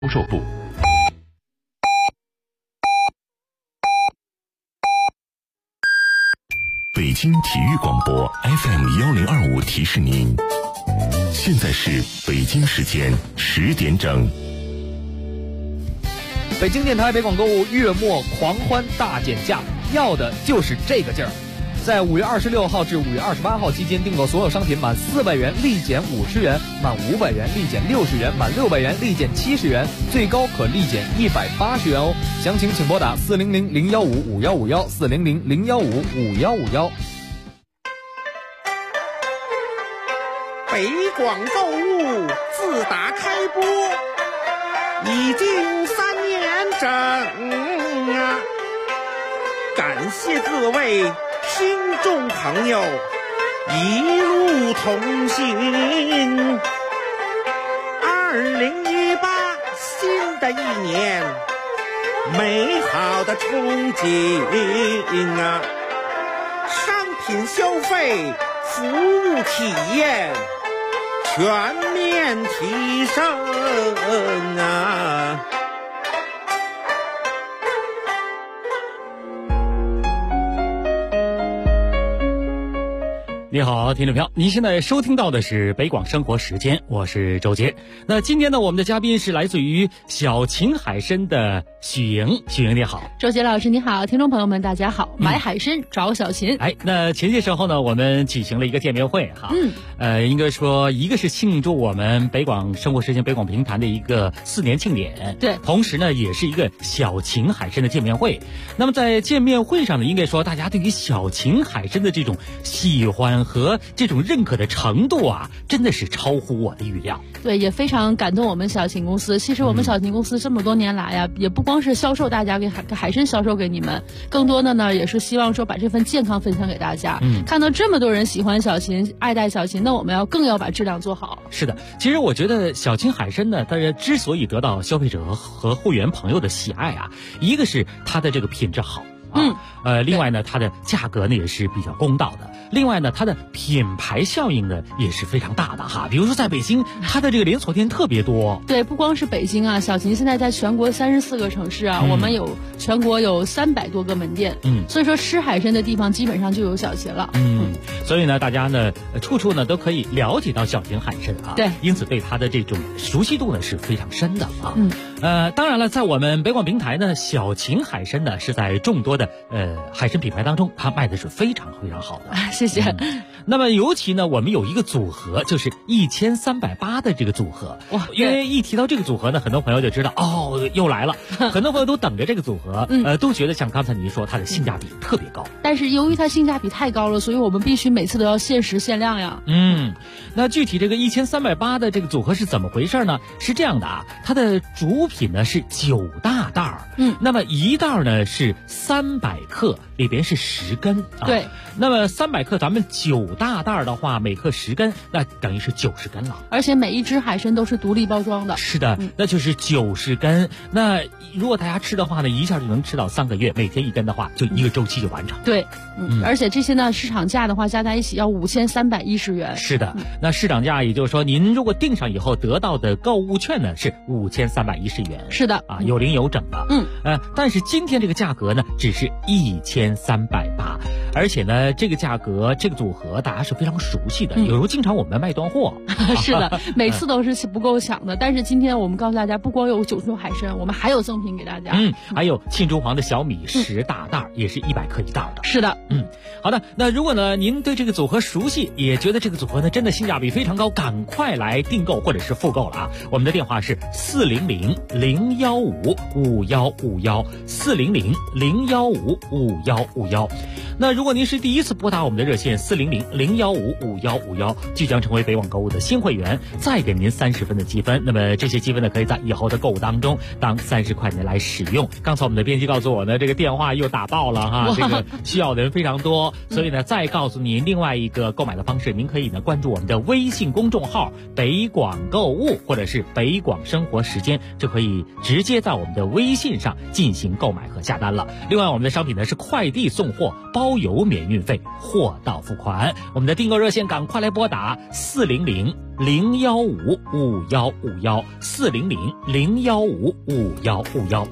销售部。北京体育广播 FM1025提示您，现在是北京时间10点整。 北京电台北广购物月末狂欢大减价，要的就是这个劲儿。在5月26号至5月28号期间订购所有商品，满400元立减50元，满500元立减60元，满600元立减70元，最高可立减180元哦。详情请拨打400-015-5151 400-015-5151。 北广购物自打开播已经3年整啊，感谢各位听众朋友一路同行。2018新的一年，美好的憧憬啊，商品消费，服务体验全面提升啊！ 你好，听众朋友，您现在收听到的是北广生活时间，我是周杰。那今天呢，我们的嘉宾是来自于小秦海参的许莹。许莹你好。 周杰老师你好，听众朋友们大家好。买海参找小秦。 那前些时候呢，我们举行了一个见面会哈。应该说一个是庆祝我们北广生活时间北广评弹的一个4年庆典， 对， 同时呢也是一个小秦海参的见面会。那么在见面会上呢，应该说大家对于小秦海参的这种喜欢和这种认可的程度啊，真的是超乎我的预料。 对，也非常感动我们小秦公司。其实我们小秦公司这么多年来呀，也不光是销售大家给海参销售给你们，更多的呢也是希望说把这份健康分享给大家。看到这么多人喜欢小秦，爱戴小秦，那我们更要把质量做好。 是的，其实我觉得小秦海参呢，它之所以得到消费者和会员朋友的喜爱啊，一个是它的这个品质好。另外呢，它的价格呢也是比较公道的。另外呢，它的品牌效应呢也是非常大的哈。比如说在北京，它的这个连锁店特别多。对， 不光是北京啊，小秦现在在全国34个城市啊，我们全国有300多个门店。所以说吃海参的地方基本上就有小秦了。 所以呢，大家呢处处呢都可以了解到小秦海参啊。 对， 因此对它的这种熟悉度呢是非常深的啊。当然了，在我们北广平台呢，小秦海参呢是在众多的海参品牌当中，它卖的是非常非常好的。 谢谢。 那么尤其呢，我们有一个组合，就是1380的这个组合。哇，因为一提到这个组合呢，很多朋友就知道哦，又来了。很多朋友都等着这个组合，都觉得像刚才您说，它的性价比特别高。 但是由于它性价比太高了，所以我们必须每次都要限时限量呀。 那具体这个1380的这个组合是怎么回事呢？是这样的啊，它的主品呢是9大袋儿。那么一袋呢是300克，里边是10根啊。 对。 那么300克，咱们9大袋的话，每克10根，那等于是90根了。 而且每一只海参都是独立包装的。 是的，那就是90根。那如果大家吃的话呢，一下就能吃到3个月，每天1根的话，就一个周期就完成。 对，而且这些呢，市场价的话加在一起要5310元。 是的，那市场价也就是说，您如果订上以后得到的购物券呢是5310元。 是的， 啊，有零有整的。但是今天这个价格呢，只是1380，而且呢，这个价格这个组合大家是非常熟悉的，有时候经常我们卖断货。 是的，每次都是不够抢的。但是今天我们告诉大家，不光有9种海参，我们还有赠品给大家。 还有沁中黄的小米10大袋，也是100克一袋的。 是的， 好的。那如果呢您对这个组合熟悉，也觉得这个组合呢真的性价比非常高，赶快来订购或者是复购了啊！我们的电话是400-015-5151 400-015-5151。那如果您是第一次拨打我们的热线400-015-5151，即将成为北网购物的新会员，再给您30分的积分。那么这些积分呢，可以在以后的购物当中当30块钱来使用。刚才我们的编辑告诉我呢，这个电话又打爆了哈，这个需要的人非常多，所以呢，再告诉您另外一个购买的方式，您可以呢关注我们的微信公众号北广购物或者是北广生活时间，就可以直接在我们的微信上进行购买和下单了。另外，我们的商品呢是快递送货，包邮免运费，货到付款。我们的订购热线赶快来拨打400-015-5151 ，400-015-5151，400-015-5151。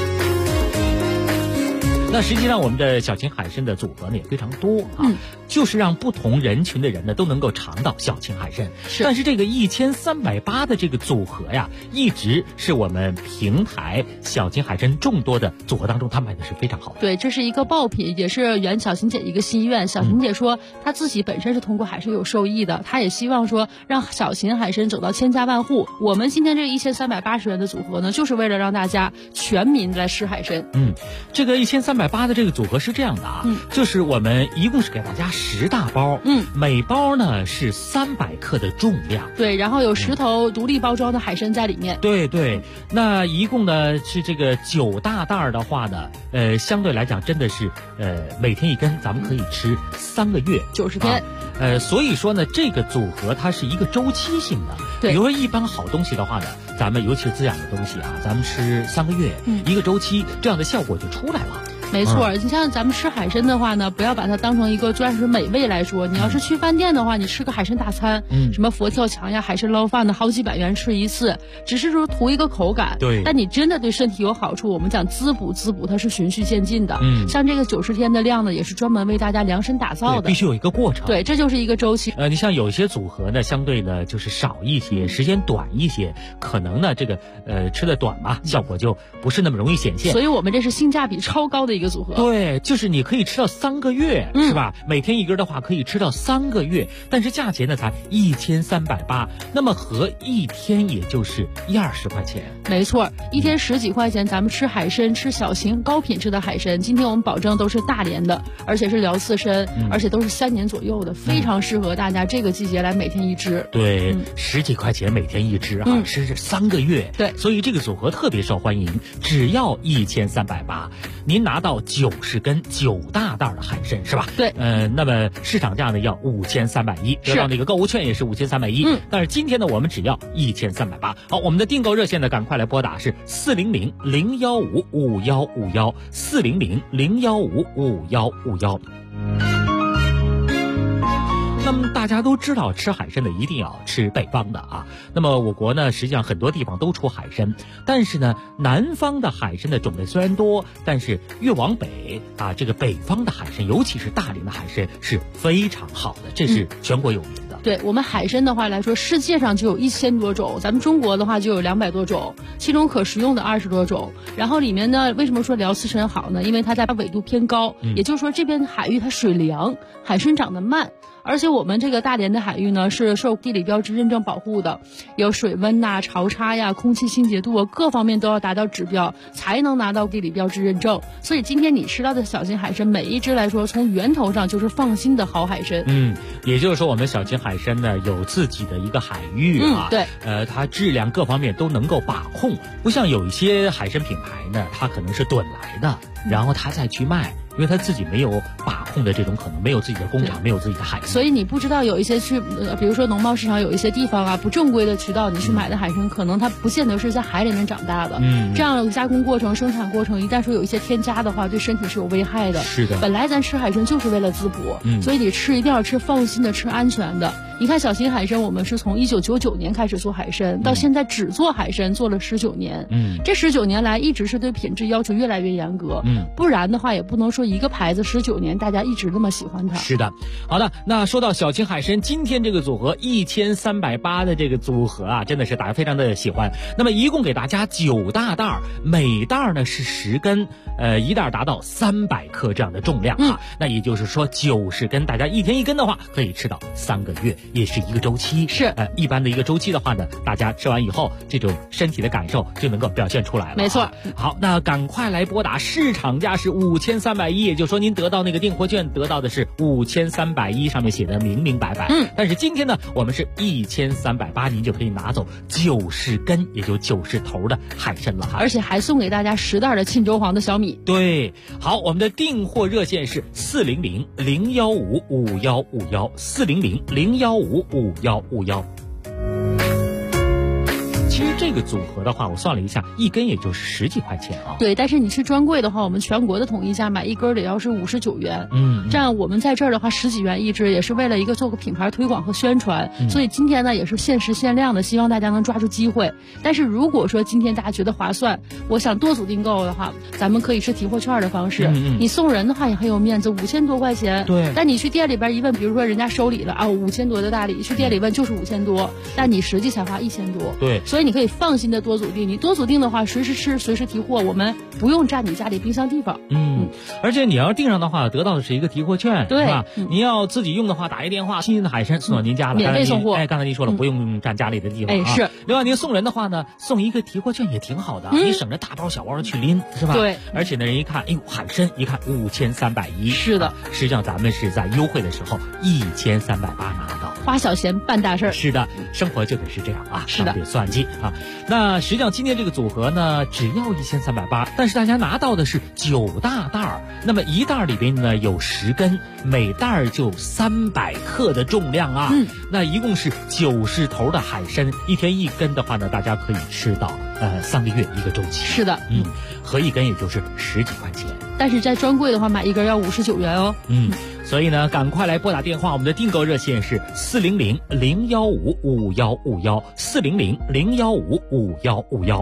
那实际上我们的小秦海参的组合呢也非常多啊，就是让不同人群的人呢都能够尝到小秦海参。但是这个1380的这个组合呀，一直是我们平台小秦海参众多的组合当中，它卖的是非常好的。 对，这是一个爆品，也是袁小琴姐一个心愿。小琴姐说，她自己本身是通过海参有受益的，她也希望说让小秦海参走到千家万户。我们今天这个1380元的组合呢，就是为了让大家全民来吃海参。 这个1380的这个组合是这样的啊，就是我们一共是给大家10大包，每包呢是300克的重量， 对，然后有10头独立包装的海参在里面， 对，那一共呢是这个9大袋的话呢，相对来讲真的是每天一根，咱们可以吃3个月 90天， 所以说呢这个组合它是一个周期性的， 对， 比如说一般好东西的话呢，咱们尤其是滋养的东西啊，咱们吃3个月，一个周期，这样的效果就出来了。 没错，你像咱们吃海参的话呢，不要把它当成一个专属美味来说。你要是去饭店的话，你吃个海参大餐，什么佛跳墙呀、海参捞饭的，好几百元吃一次，只是说图一个口感。 对， 但你真的对身体有好处，我们讲滋补，它是循序渐进的。像这个90天的量呢，也是专门为大家量身打造的， 必须有一个过程。 对，这就是一个周期。 你像有些组合呢，相对呢就是少一些，时间短一些，可能呢这个吃的短嘛，效果就不是那么容易显现。 所以我们这是性价比超高的一个组合。 对。就是你可以吃到3个月，是吧？每天一根的话可以吃到3个月，但是价钱呢才1380，那么合一天也就是20块钱。 没错，一天10几块钱，咱们吃海参，吃小型高品质的海参。今天我们保证都是大连的，而且是辽刺参，而且都是3年左右的，非常适合大家这个季节来每天一只。 对，10几块钱每天一只啊，吃3个月。 对， 所以这个组合特别受欢迎，只要1380，您拿到90根9大袋的海参是吧？ 对， 那么市场价呢要5310，得到那个购物券也是5310。但是今天呢，我们只要1380。好，我们的订购热线呢，赶快来拨打是400-015-5151，400-015-5151。那么大家都知道，吃海参的一定要吃北方的啊。那么我国呢，实际上很多地方都出海参，但是呢，南方的海参的种类虽然多，但是越往北啊，这个北方的海参，尤其是大连的海参是非常好的，这是全国有名的。 对，我们海参的话来说，世界上就有1000多种，咱们中国的话就有200多种，其中可食用的20多种。然后里面呢，为什么说辽刺参好呢？因为它在纬度偏高，也就是说这边海域它水凉，海参长得慢。而且我们这个大连的海域呢，是受地理标志认证保护的，有水温呐、潮差呀、空气清洁度啊，各方面都要达到指标，才能拿到地理标志认证。所以今天你吃到的小秦海参，每一只来说，从源头上就是放心的好海参。 也就是说，我们小秦海参呢有自己的一个海域啊， 对， 它质量各方面都能够把控，不像有一些海参品牌呢，它可能是趸来的，然后它再去卖。因为他自己没有把控的这种可能，没有自己的工厂，没有自己的海域， 所以你不知道有一些去，比如说农贸市场有一些地方啊，不正规的渠道，你去买的海参，可能它不见得是在海里面长大的。这样的加工过程、生产过程，一旦说有一些添加的话，对身体是有危害的。 是的， 本来咱吃海参就是为了滋补，所以你吃一定要吃放心的、吃安全的。你看小秦海参，我们是从1999年开始做海参，到现在只做海参做了19年。这19年来一直是对品质要求越来越严格。不然的话也不能说一个牌子19年大家一直那么喜欢它。 是的，好的，那说到小秦海参，今天这个组合1380的这个组合啊，真的是大家非常的喜欢。那么一共给大家9大袋，每袋呢是10根，一袋达到300克这样的重量啊。那也就是说90根，大家一天一根的话，可以吃到3个月。也是一个周期， 是一般的一个周期的话呢，大家吃完以后，这种身体的感受就能够表现出来了。 没错。 好，那赶快来拨打，市场价是5310，也就是说您得到那个订货券得到的是5310，上面写的明明白白。但是今天呢，我们是1380，您就可以拿走90根，也就90头的海参了哈。 而且还送给大家10袋的沁州黄的小米。 对，好，我们的订货热线是400-015-5151，400-015-5151。 其实这个组合的话，我算了一下，一根也就10几块钱啊。 对，但是你是专柜的话，我们全国的统一价买一根得要是59元。这样我们在这儿的话10几元一支，也是为了一个做个品牌推广和宣传。所以今天呢也是限时限量的，希望大家能抓住机会。但是如果说今天大家觉得划算，我想多组订购的话，咱们可以是提货券的方式。你送人的话也很有面子，5000多块钱。 对。 但你去店里边一问，比如说人家收礼了啊，5000多的大礼，去店里问就是5000多，但你实际才花1000多。 对。 所以你可以放心的多组订，你多组订的话，随时吃，随时提货，我们不用占你家里冰箱地方。 而且你要订上的话，得到的是一个提货券， 对吧？你要自己用的话，打一电话，新鲜的海参送到您家了， 免费送货。 刚才您说了，不用占家里的地方啊。 是。 另外您送人的话呢，送一个提货券也挺好的，你省着大包小包的去拎，是吧？ 对。 而且呢，人一看，哎呦，海参一看5310， 是的。 实际上咱们是在优惠的时候1380拿到。 花小钱办大事。 是的，生活就得是这样啊， 是的， 得算计啊。那实际上今天这个组合呢，只要1380，但是大家拿到的是9大袋儿，那么一袋里边呢有10根，每袋就300克的重量啊。那一共是90头的海参，一天1根的话呢，大家可以吃到3个月一个周期。 是的， 合一根也就是10几块钱。 但是在专柜的话，买一根要59元哦。 所以呢，赶快来拨打电话，我们的订购热线是400-015-5151，400-015-5151。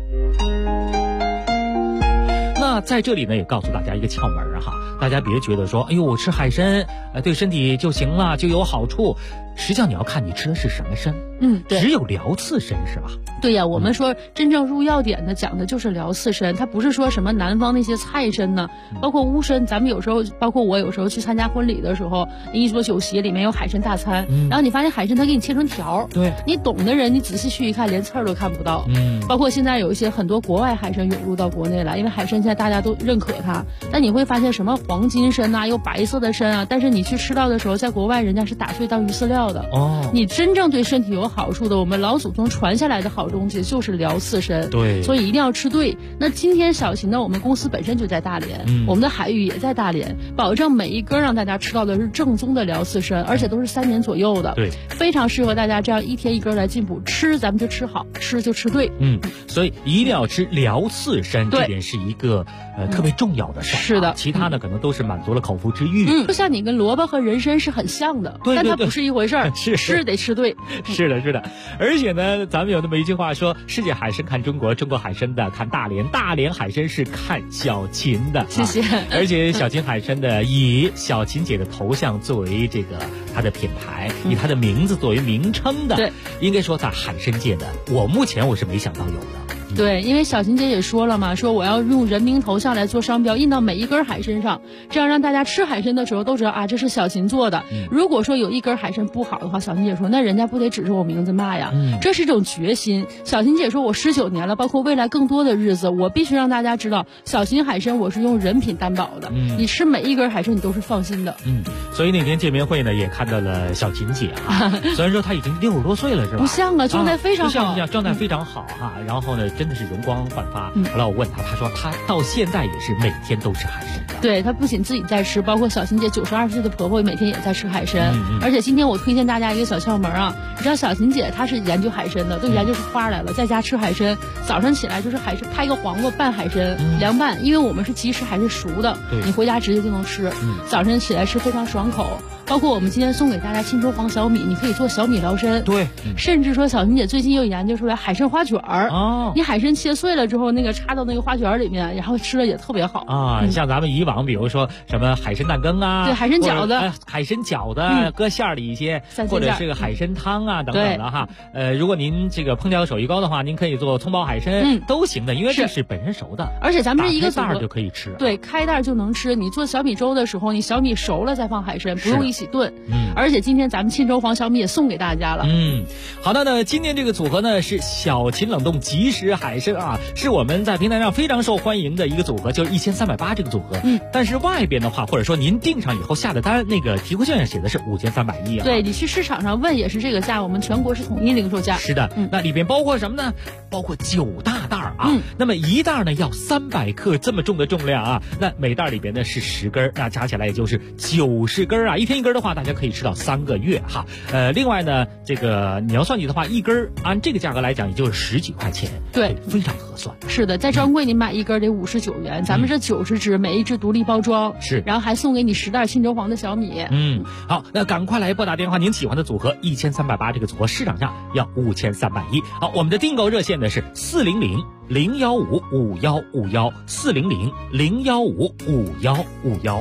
那在这里呢，也告诉大家一个窍门哈，大家别觉得说，哎呦，我吃海参，对身体就行了，就有好处。实际上你要看你吃的是什么参， 对， 只有辽刺参是吧？ 对呀，我们说真正入药典的讲的就是辽刺参，它不是说什么南方那些菜参呢，包括乌参，咱们有时候，包括我有时候去参加婚礼的时候，一桌酒席里面有海参大餐，然后你发现海参它给你切成条， 对， 你懂的人你仔细去一看，连刺儿都看不到，包括现在有一些很多国外海参涌入到国内来，因为海参现在大家都认可它，但你会发现什么黄金参啊，有白色的参啊，但是你去吃到的时候，在国外人家是打碎当鱼饲料的。你真正对身体有好处的，我们老祖宗传下来的好东西就是辽刺参， 对， 所以一定要吃对。那今天小秦呢，我们公司本身就在大连，我们的海域也在大连，保证每一根让大家吃到的是正宗的辽刺参，而且都是3年左右的， 对， 非常适合大家这样一天一根来进补。吃咱们就吃好，吃就吃对， 所以一定要吃辽刺参，这点是一个特别重要的事儿。 是的， 其他的可能都是满足了口腹之欲。 就像你跟萝卜和人参是很像的， 对， 但它不是一回事儿，吃得吃对。 是的，是的。而且呢，咱们有那么一句话说，世界海参看中国，中国海参的看大连，大连海参是看小秦的。 谢谢。 而且小秦海参的以小秦姐的头像作为这个它的品牌，以它的名字作为名称的， 对， 应该说在海参界的，目前我是没想到有的。 对，因为小秦姐也说了嘛，说我要用人名头像来做商标，印到每一根海参上，这样让大家吃海参的时候都知道啊，这是小秦做的。如果说有一根海参不好的话，小秦姐说那人家不得指着我名字骂呀，这是一种决心。小秦姐说我19年了，包括未来更多的日子，我必须让大家知道，小秦海参我是用人品担保的，你吃每一根海参你都是放心的。 所以那天见面会呢，也看到了小秦姐啊，虽然说她已经60多岁了，是吧？ 不像啊，状态非常好， 不像，状态非常好哈。然后呢，真的是容光焕发。后来我问她，她说她到现在也是每天都吃海参。 对，她不仅自己在吃，包括小秦姐92岁的婆婆每天也在吃海参。而且今天我推荐大家一个小窍门啊，你知道小秦姐她是研究海参的，都研究出花来了，在家吃海参，早上起来就是海参，开一个黄瓜拌海参，凉拌，因为我们是即食还是熟的，你回家直接就能吃。早晨起来吃非常爽口。包括我们今天送给大家沁州黄小米，你可以做小米辽参。 对， 甚至说小秦姐最近又研究出来海参花卷儿。你海参切碎了之后，那个插到那个花卷里面，然后吃了也特别好啊。像咱们以往比如说什么海参蛋羹啊， 对，海参饺子， 海参饺子搁馅儿里一些，或者是个海参汤啊等等的哈。如果您这个烹调手艺高的话，您可以做葱爆海参，都行的，因为这是本身熟的。 而且咱们这一个袋儿就可以吃。 对，开袋就能吃。你做小米粥的时候，你小米熟了再放海参，不用一起炖。而且今天咱们沁州黄小米也送给大家了。 好的呢，今天这个组合呢是小秦冷冻即食海参啊，是我们在平台上非常受欢迎的一个组合，就是1380这个组合。但是外边的话，或者说您订上以后下的单，那个提货券上写的是5310啊。 对，你去市场上问也是这个价，我们全国是统一零售价。 是的，那里边包括什么呢？包括9大袋啊。那么一袋呢要300克这么重的重量啊，那每袋里边呢是10根，那加起来也就是90根啊，一天一根。 根的话，大家可以吃到3个月哈。另外呢，这个你要算计的话，一根按这个价格来讲，也就是10几块钱， 对， 非常合算。 是的，在专柜你买一根得59元，咱们这90支，每一支独立包装， 是， 然后还送给你10袋新州黄的小米。 好，那赶快来拨打电话，您喜欢的组合1380这个组合市场价要5331。好，我们的订购热线呢是400-015-5151，400-015-5151。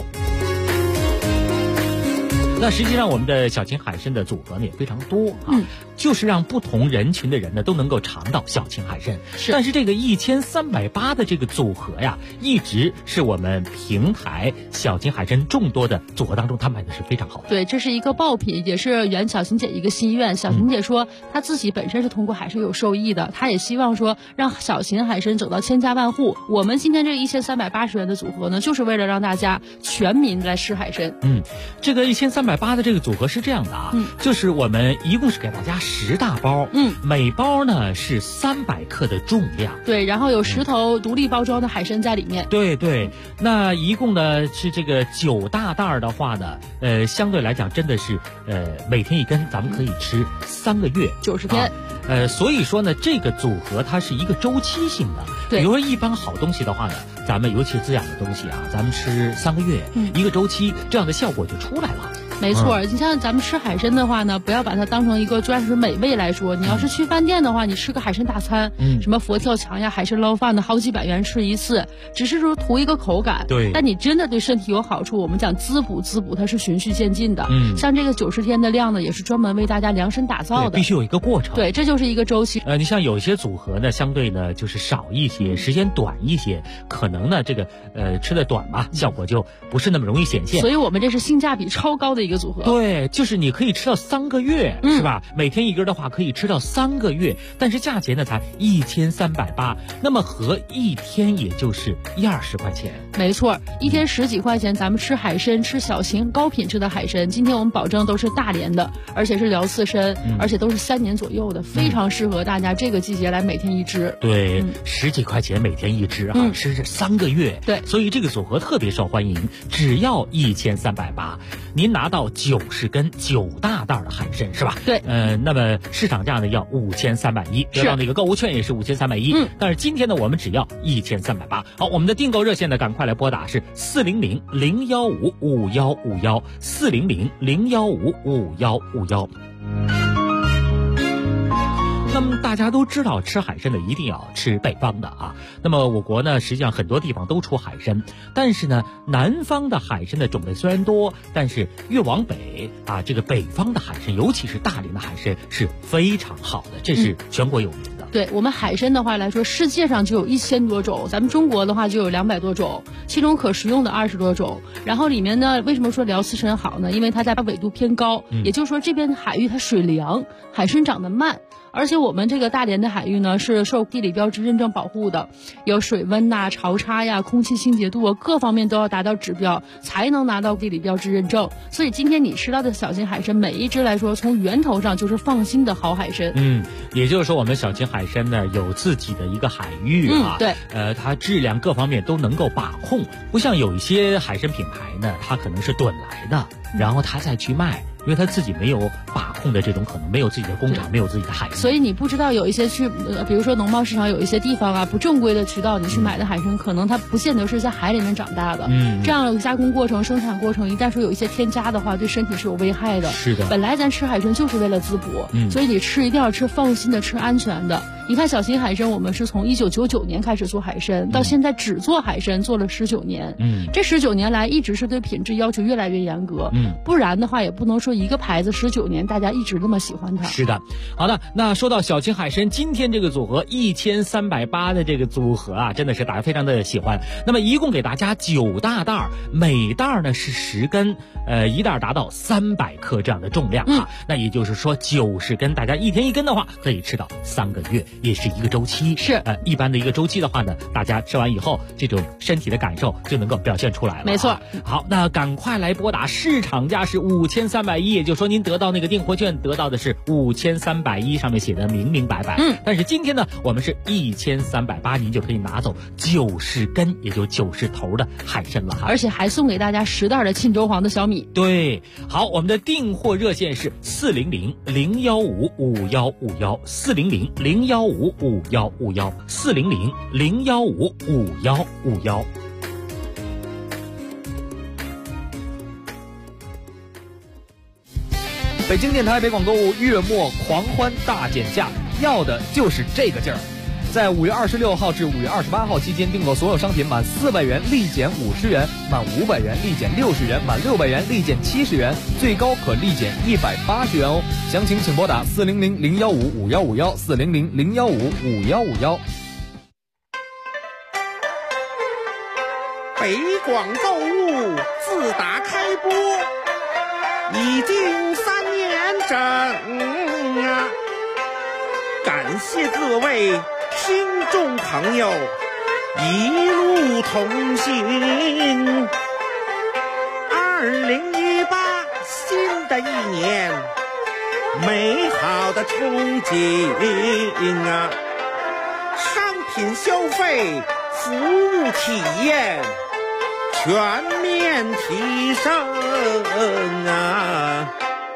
那实际上我们的小秦海参的组合呢也非常多啊，就是让不同人群的人呢都能够尝到小秦海参。但是这个1380的这个组合呀，一直是我们平台小秦海参众多的组合当中，它卖的是非常好的。 对，这是一个爆品，也是圆小秦姐一个心愿。小秦姐说，她自己本身是通过海参有受益的，她也希望说让小秦海参走到千家万户。我们今天这1380元的组合呢，就是为了让大家全民来吃海参。 这个1380的这个组合是这样的啊，就是我们一共是给大家10大包，每包呢是300克的重量， 对，然后有10头独立包装的海参在里面， 对，那一共呢是这个9大袋的话呢，相对来讲真的是每天一根，咱们可以吃3个月 90天。 所以说呢，这个组合它是一个周期性的。 对， 比如说一般好东西的话呢，咱们尤其滋养的东西啊，咱们吃3个月，一个周期，这样的效果就出来了。 没错，你像咱们吃海参的话呢，不要把它当成一个专属美味来说。你要是去饭店的话，你吃个海参大餐，什么佛跳墙呀、海参捞饭的，好几百元吃一次，只是说图一个口感。 对， 但你真的对身体有好处，我们讲滋补，它是循序渐进的。像这个90天的量呢，也是专门为大家量身打造的， 必须有一个过程。 对，这就是一个周期。 你像有些组合呢，相对呢就是少一些，时间短一些，可能呢这个吃的短嘛，效果就不是那么容易显现。 所以我们这是性价比超高的一个组合。 对。就是你可以吃到3个月，是吧？每天一根的话可以吃到3个月，但是价钱呢才1380，那么合一天也就是120块钱。 没错，一天10几块钱，咱们吃海参，吃小型高品质的海参。今天我们保证都是大连的，而且是辽刺参，而且都是3年左右的，非常适合大家这个季节来每天一只。 对，10几块钱每天一只啊，吃3个月。 对， 所以这个组合特别受欢迎，只要1380，您拿到90根9大袋的海参是吧？ 对， 那么市场价呢要5331，得到那个购物券也是5331。但是今天呢，我们只要1380。好，我们的订购热线呢，赶快来拨打是400-015-5151，400-015-5151。那么大家都知道，吃海参的一定要吃北方的啊。那么我国呢，实际上很多地方都出海参，但是呢，南方的海参的种类虽然多，但是越往北啊，这个北方的海参，尤其是大连的海参是非常好的，这是全国有名的。 对，我们海参的话来说，世界上就有1000多种，咱们中国的话就有200多种，其中可食用的20多种。然后里面呢，为什么说辽刺参好呢？因为它在纬度偏高，也就是说这边海域它水凉，海参长得慢。而且我们这个大连的海域呢，是受地理标志认证保护的，有水温呐、潮差呀、空气清洁度啊，各方面都要达到指标，才能拿到地理标志认证。所以今天你吃到的小秦海参，每一只来说，从源头上就是放心的好海参。 也就是说，我们小秦海参呢有自己的一个海域啊， 对， 它质量各方面都能够把控，不像有一些海参品牌呢，它可能是趸来的，然后它再去卖。因为他自己没有把控的这种可能，没有自己的工厂，没有自己的海域， 所以你不知道有一些比如说农贸市场有一些地方啊，不正规的渠道你去买的海参，可能它不见得是在海里面长大的。这样的加工过程、生产过程，一旦说有一些添加的话，对身体是有危害的。 是的， 本来咱吃海参就是为了滋补，所以你吃一定要吃放心的、吃安全的。你看小秦海参，我们是从1999年开始做海参，到现在只做海参做了19年。这19年来一直是对品质要求越来越严格。不然的话也不能说一个牌子19年大家一直那么喜欢它。 是的，好的，那说到小秦海参，今天这个组合1380的这个组合啊，真的是大家非常的喜欢。那么一共给大家9大袋，每袋呢是10根，一袋达到300克这样的重量啊。那也就是说90根，大家一天一根的话，可以吃到3个月。也是一个周期， 是一般的一个周期的话呢，大家吃完以后，这种身体的感受就能够表现出来了。 没错。 好，那赶快来拨打，市场价是5330，也就是说您得到那个订货券得到的是5310，上面写的明明白白。但是今天呢，我们是1380，您就可以拿走90根，也就90头的海参了哈。 而且还送给大家10袋的沁州黄的小米。 对，好，我们的订货热线是400-015-5151，400-015-5151，400-015-5151。 北京电台北广购物月末狂欢大减价，要的就是这个劲儿。在5月26号至5月28号期间，订购所有商品满400元立减50元，满500元立减60元，满600元立减70元，最高可立减180元哦。详情请拨打400-015-5151，400-015-5151。 北广购物自打开播已经3年整啊！感谢各位听众朋友一路同行。2018新的一年，美好的憧憬啊！商品消费、服务体验全面提升啊！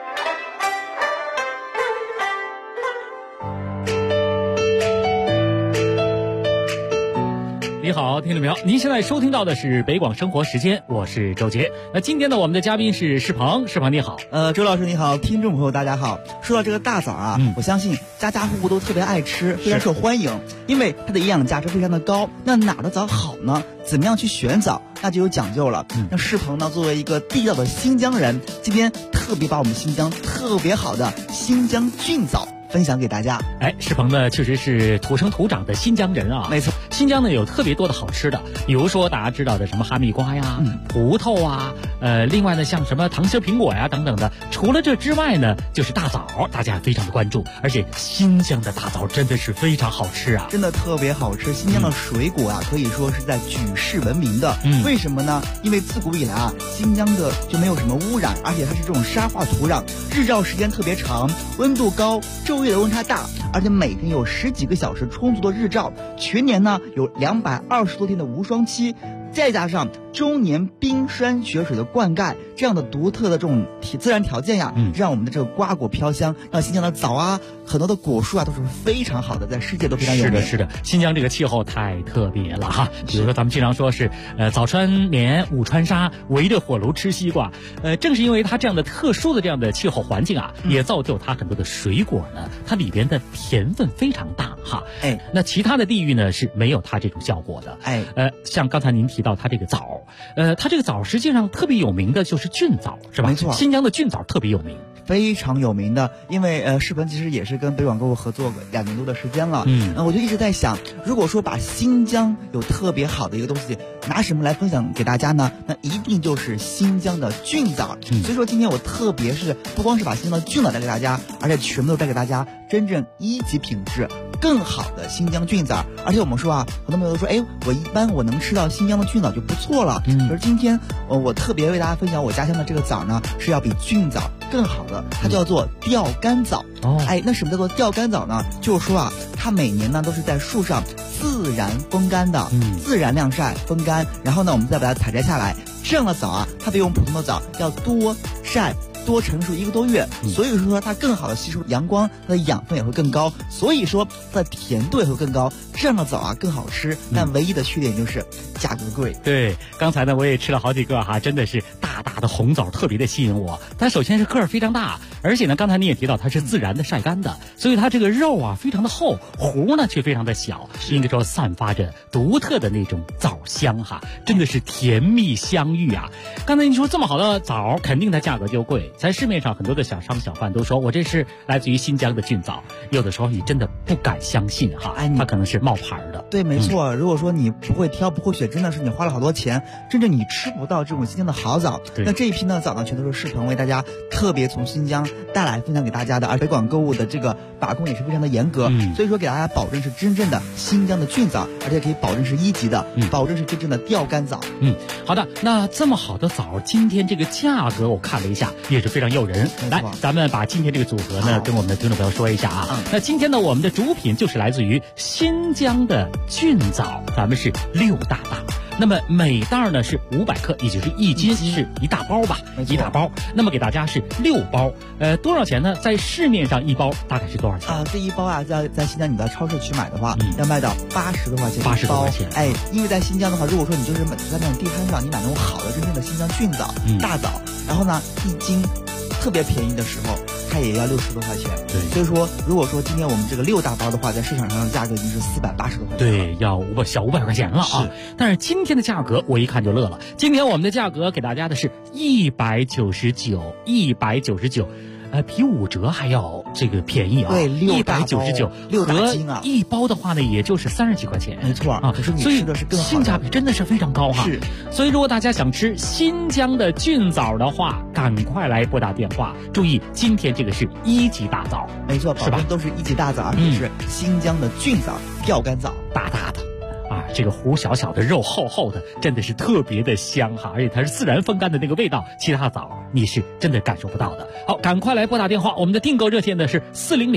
你好，听众朋友，您现在收听到的是北广生活时间，我是周杰。那今天呢，我们的嘉宾是世鹏，世鹏你好。 周老师你好，听众朋友大家好。说到这个大枣啊，我相信家家户户都特别爱吃，非常受欢迎，因为它的营养价值非常的高。那哪的枣好呢？怎么样去选枣？那就有讲究了。那世鹏呢，作为一个地道的新疆人，今天特别把我们新疆特别好的新疆菌枣分享给大家。 世鹏呢确实是土生土长的新疆人啊。 没错， 新疆呢有特别多的好吃的，比如说大家知道的什么哈密瓜呀、葡萄啊，另外呢像什么糖心苹果呀等等的。除了这之外呢，就是大枣，大家非常的关注，而且新疆的大枣真的是非常好吃啊， 真的特别好吃。新疆的水果啊，可以说是在举世闻名的。为什么呢？因为自古以来啊，新疆的就没有什么污染，而且它是这种沙化土壤，日照时间特别长，温度高，昼夜的温差大，而且每天有10几个小时充足的日照，全年呢有220多天的无霜期，再加上终年冰山雪水的灌溉，这样的独特的这种自然条件呀，让我们的这个瓜果飘香，让新疆的枣啊，很多的果树啊都是非常好的，在世界都非常有名。 是的，新疆这个气候太特别了哈。比如说咱们经常说是早穿棉，午穿纱，围着火炉吃西瓜。正是因为它这样的特殊的这样的气候环境啊，也造就它很多的水果呢，它里边的甜分非常大哈。那其他的地域呢是没有它这种效果的。像刚才您提到它这个枣，它这个枣实际上特别有名的就是菌枣，是吧？ 没错， 新疆的菌枣特别有名。 非常有名的，因为世鹏其实也是跟北广购物合作2年多的时间了。我就一直在想，如果说把新疆有特别好的一个东西，拿什么来分享给大家呢？那一定就是新疆的菌枣。所以说今天我特别是不光是把新疆的菌枣带给大家，而且全部都带给大家真正1级品质更好的新疆菌枣。而且我们说啊，很多朋友都说，我一般我能吃到新疆的菌枣就不错了。可是今天我特别为大家分享我家乡的这个枣呢，是要比菌枣更好的，它叫做钓竿枣。那什么叫做钓竿枣呢？就是说啊，它每年呢都是在树上自然风干的，自然晾晒风干，然后呢我们再把它采摘下来。这样的枣啊，它比我们普通的枣要多晒多成熟1个多月，所以说它更好的吸收阳光，它的养分也会更高，所以说它的甜度也会更高。这样的枣啊更好吃，但唯一的缺点就是价格贵。 对，刚才呢我也吃了好几个哈，真的是大大的红枣特别的吸引我。它首先是个儿非常大，而且呢刚才你也提到它是自然的晒干的，所以它这个肉啊非常的厚，核呢却非常的小，应该说散发着独特的那种枣香哈，真的是甜蜜香芋啊。刚才你说这么好的枣，肯定它价格就贵。在市面上很多的小商小贩都说我这是来自于新疆的菌枣，有的时候你真的不敢相信哈，它可能是冒牌的。 对，没错。如果说你不会挑不会选，真的是你花了好多钱，真正你吃不到这种新疆的好枣。那这一批呢枣呢，全都是世鹏为大家特别从新疆带来分享给大家的，而北广购物的这个把控也是非常的严格，所以说给大家保证是真正的新疆的菌枣，而且可以保证是1级的，保证是真正的钓竿枣。 好的，那这么好的枣，今天这个价格我看了一下，也确实非常诱人。来，咱们把今天这个组合呢跟我们的听众朋友说一下啊。那今天呢，我们的主品就是来自于新疆的菌枣，咱们是6大袋。那么每袋呢是500克，也就是1斤，是一大包吧，1大包。那么给大家是6包，多少钱呢？在市面上一包大概是多少钱？ 这一包啊，在新疆你在超市去买的话，要卖到80多块钱 ，80多块钱。 因为在新疆的话，如果说你就是在那种地摊上，你买那种好的真正的新疆菌枣、大枣，然后呢1斤特别便宜的时候，它也要60多块钱。 对， 所以说如果说今天我们这个6大包的话，在市场上的价格已经是480多块钱。 对，要小500块钱了啊！但是今天的价格我一看就乐了，今天我们的价格给大家的是199，比5折还要这个便宜啊！ 对，199，6大斤啊， 一包的话呢，也就是30几块钱， 没错啊。可是你吃的是更好的， 性价比真的是非常高哈。 是， 所以如果大家想吃新疆的菌枣的话，赶快来拨打电话。注意，今天这个是1级大枣， 没错，保证都是1级大枣，而且是新疆的菌枣、钓竿枣， 大大的。这个核小小的，肉厚厚的，真的是特别的香哈，而且它是自然风干的那个味道，其他枣你是真的感受不到的。好，赶快来拨打电话，我们的订购热线呢是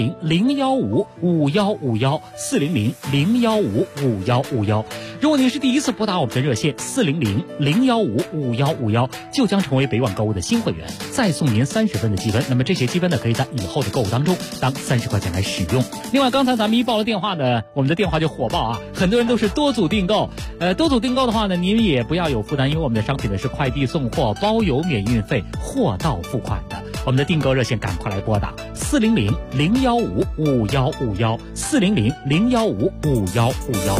400-015-5151，400-015-5151。如果您是第一次拨打我们的热线400-015-5151，就将成为北网购物的新会员，再送您30分的积分。那么这些积分呢，可以在以后的购物当中当30块钱来使用。另外，刚才咱们一报了电话呢，我们的电话就火爆啊，很多人都是多组订购。多组订购的话呢，您也不要有负担，因为我们的商品呢是快递送货，包邮免运费，货到付款的。我们的订购热线赶快来拨打400-015-5151，400-015-5151。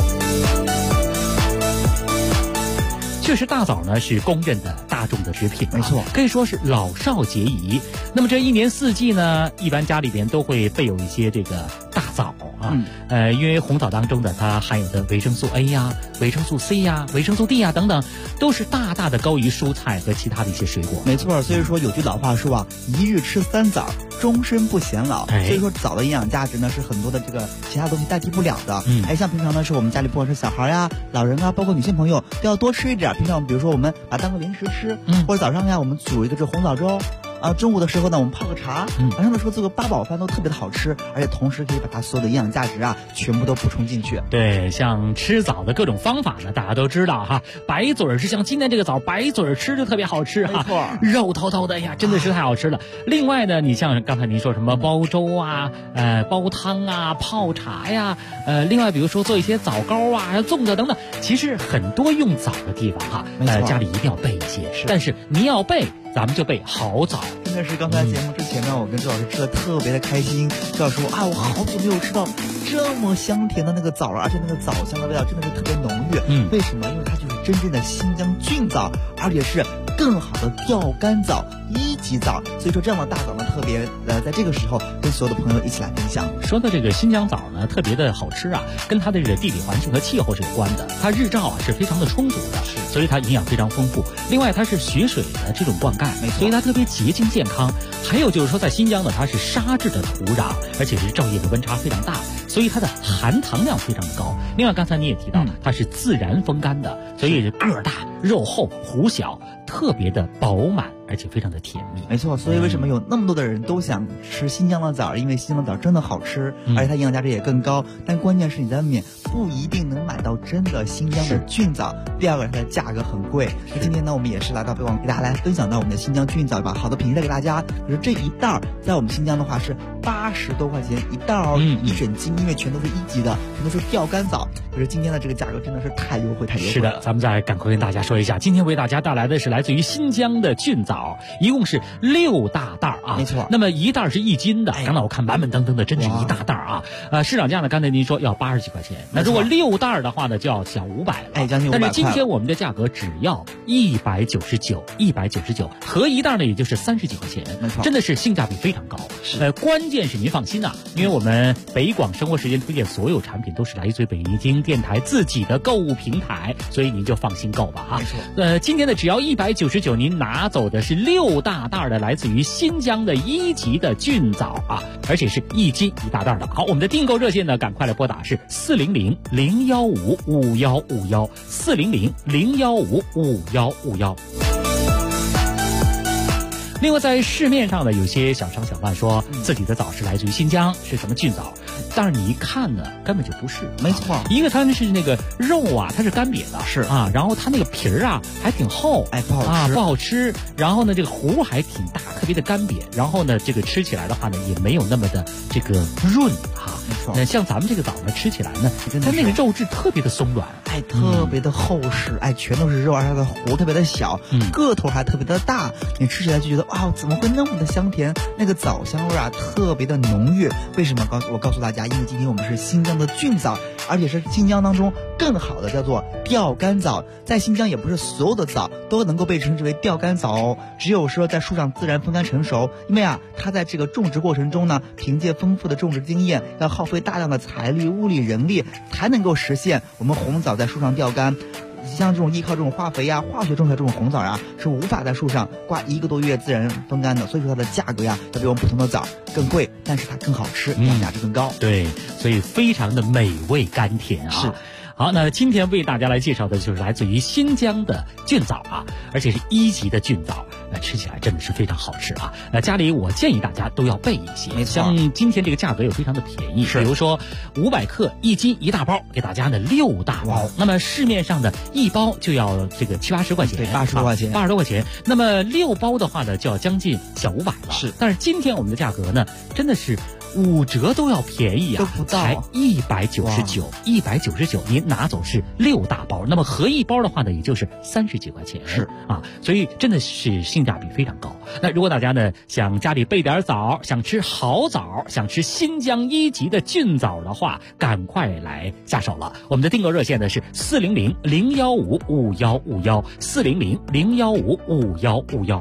确实，大枣呢是公认的大众的食品， 没错， 可以说是老少皆宜。那么这一年四季呢，一般家里边都会备有一些这个大枣啊，因为红枣当中的它含有的维生素 A 呀、维生素 C 呀、维生素 D 呀等等，都是大大的高于蔬菜和其他的一些水果。 没错，所以说有句老话说啊，一日吃3枣，终身不显老。所以说枣的营养价值呢是很多的这个其他东西代替不了的。像平常呢是我们家里不管是小孩呀、老人啊，包括女性朋友都要多吃一点。平常比如说我们把它当个零食吃，或者早上呀我们煮一个这红枣粥。中午的时候呢，我们泡个茶，晚上的时候做个八宝饭都特别的好吃，而且同时可以把它所有的营养价值啊全部都补充进去。 对，像吃枣的各种方法呢，大家都知道哈。白嘴吃，像今天这个枣，白嘴吃就特别好吃哈， 没错， 肉透透的呀，真的是太好吃了。另外呢，你像刚才您说什么煲粥啊、煲汤啊、泡茶呀，另外比如说做一些枣糕啊、粽子等等，其实很多用枣的地方哈，家里一定要备一些。但是你要备，咱们就备好枣。 真的是刚才节目之前呢，我跟周老师吃的特别的开心。周老师说啊，我好久没有吃到这么香甜的那个枣了，而且那个枣香的味道真的是特别浓郁。为什么？因为它就是真正的新疆菌枣，而且是更好的钓竿枣、1级枣。所以说这样的大枣呢，特别在这个时候跟所有的朋友一起来分享。 说到这个新疆枣呢，特别的好吃啊，跟它的这个地理环境和气候是有关的。它日照啊是非常的充足的，所以它营养非常丰富。另外，它是雪水的这种灌溉，所以它特别洁净健康。还有就是说，在新疆呢，它是沙质的土壤，而且是昼夜的温差非常大，所以它的含糖量非常的高。另外，刚才你也提到，它是自然风干的，所以个儿大、肉厚、核小，特别的饱满，而且非常的甜蜜。 没错，所以为什么有那么多的人都想吃新疆的枣？因为新疆的枣真的好吃，而且它营养价值也更高。但关键是你在外面不一定能买到真的新疆的菌枣。第二个，它的价格很贵。那今天呢，我们也是来到北网给大家来分享到我们的新疆菌枣，把好的品质带给大家。可是这一袋在我们新疆的话是80多块钱一袋哦，一整斤，因为全都是1级的，全都是钓竿枣。可是今天的这个价格真的是太优惠，太优惠了。 是的，咱们再赶快跟大家说一下，今天为大家带来的是来自于新疆的菌枣，一共是6大袋啊， 没错。 那么一袋是1斤的，刚才我看满满登登的，真是一大袋啊。市场价呢，刚才您说要80几块钱，那如果6袋的话呢，就要小500了， 将近500块。 但是今天我们的价格只要199，合一袋呢也就是30几块钱， 没错， 真的是性价比非常高。关键是您放心呐，因为我们北广生活时间推荐所有产品都是来自于北京电台自己的购物平台，所以您就放心购吧哈。 没错。 今天呢只要199，您拿走的是6大袋的来自于新疆的1级的菌枣啊，而且是1斤1大袋的。好，我们的订购热线呢，赶快来拨打是400-015-5151，400-015-5151。 另外，在市面上呢，有些小商小贩说自己的枣是来自于新疆，是什么菌枣，但是你一看呢，根本就不是。 没错， 一个它是那个肉啊，它是干瘪的， 是啊，然后它那个皮儿啊还挺厚， 不好吃啊，不好吃。然后呢，这个核还挺大，特别的干瘪。然后呢，这个吃起来的话呢，也没有那么的这个润啊。 没错， 那像咱们这个枣呢，吃起来呢，它那个肉质特别的松软， 特别的厚实，全都是肉，而且它的核特别的小，个头还特别的大，你吃起来就觉得哇，怎么会那么的香甜？那个枣香味啊，特别的浓郁。为什么我告诉大家？因为今天我们是新疆的菌枣，而且是新疆当中更好的，叫做钓竿枣。在新疆也不是所有的枣都能够被称之为钓竿枣哦，只有说在树上自然风干成熟。因为它在这个种植过程中呢，凭借丰富的种植经验，要耗费大量的财力、物力、人力，才能够实现我们红枣在树上钓竿。像这种依靠这种化肥化学种出来这种红枣是无法在树上挂1个多月自然风干的，所以说它的价格要比我们普通的枣更贵，但是它更好吃，营养价值更高。 对，所以非常的美味甘甜啊。 是。 好，那今天为大家来介绍的就是来自于新疆的菌枣啊，而且是1级的菌枣，吃起来真的是非常好吃啊。家里我建议大家都要备一些， 没错。 像今天这个价格又非常的便宜，比如说500克1斤1大包，给大家呢6大包。那么市面上的1包就要这个70、80块钱， 对，80多块钱 ，80多块钱。那么6包的话呢，就要将近小500了。 是， 但是今天我们的价格呢，真的是5折都要便宜啊， 都不到， 才199，您拿走是6大包，那么合1包的话呢，也就是30几块钱， 是啊，所以真的是性价比非常高。那如果大家呢想家里备点枣，想吃好枣，想吃新疆1级的菌枣的话，赶快来下手了。我们的订购热线呢是400-015-5151，400-015-5151。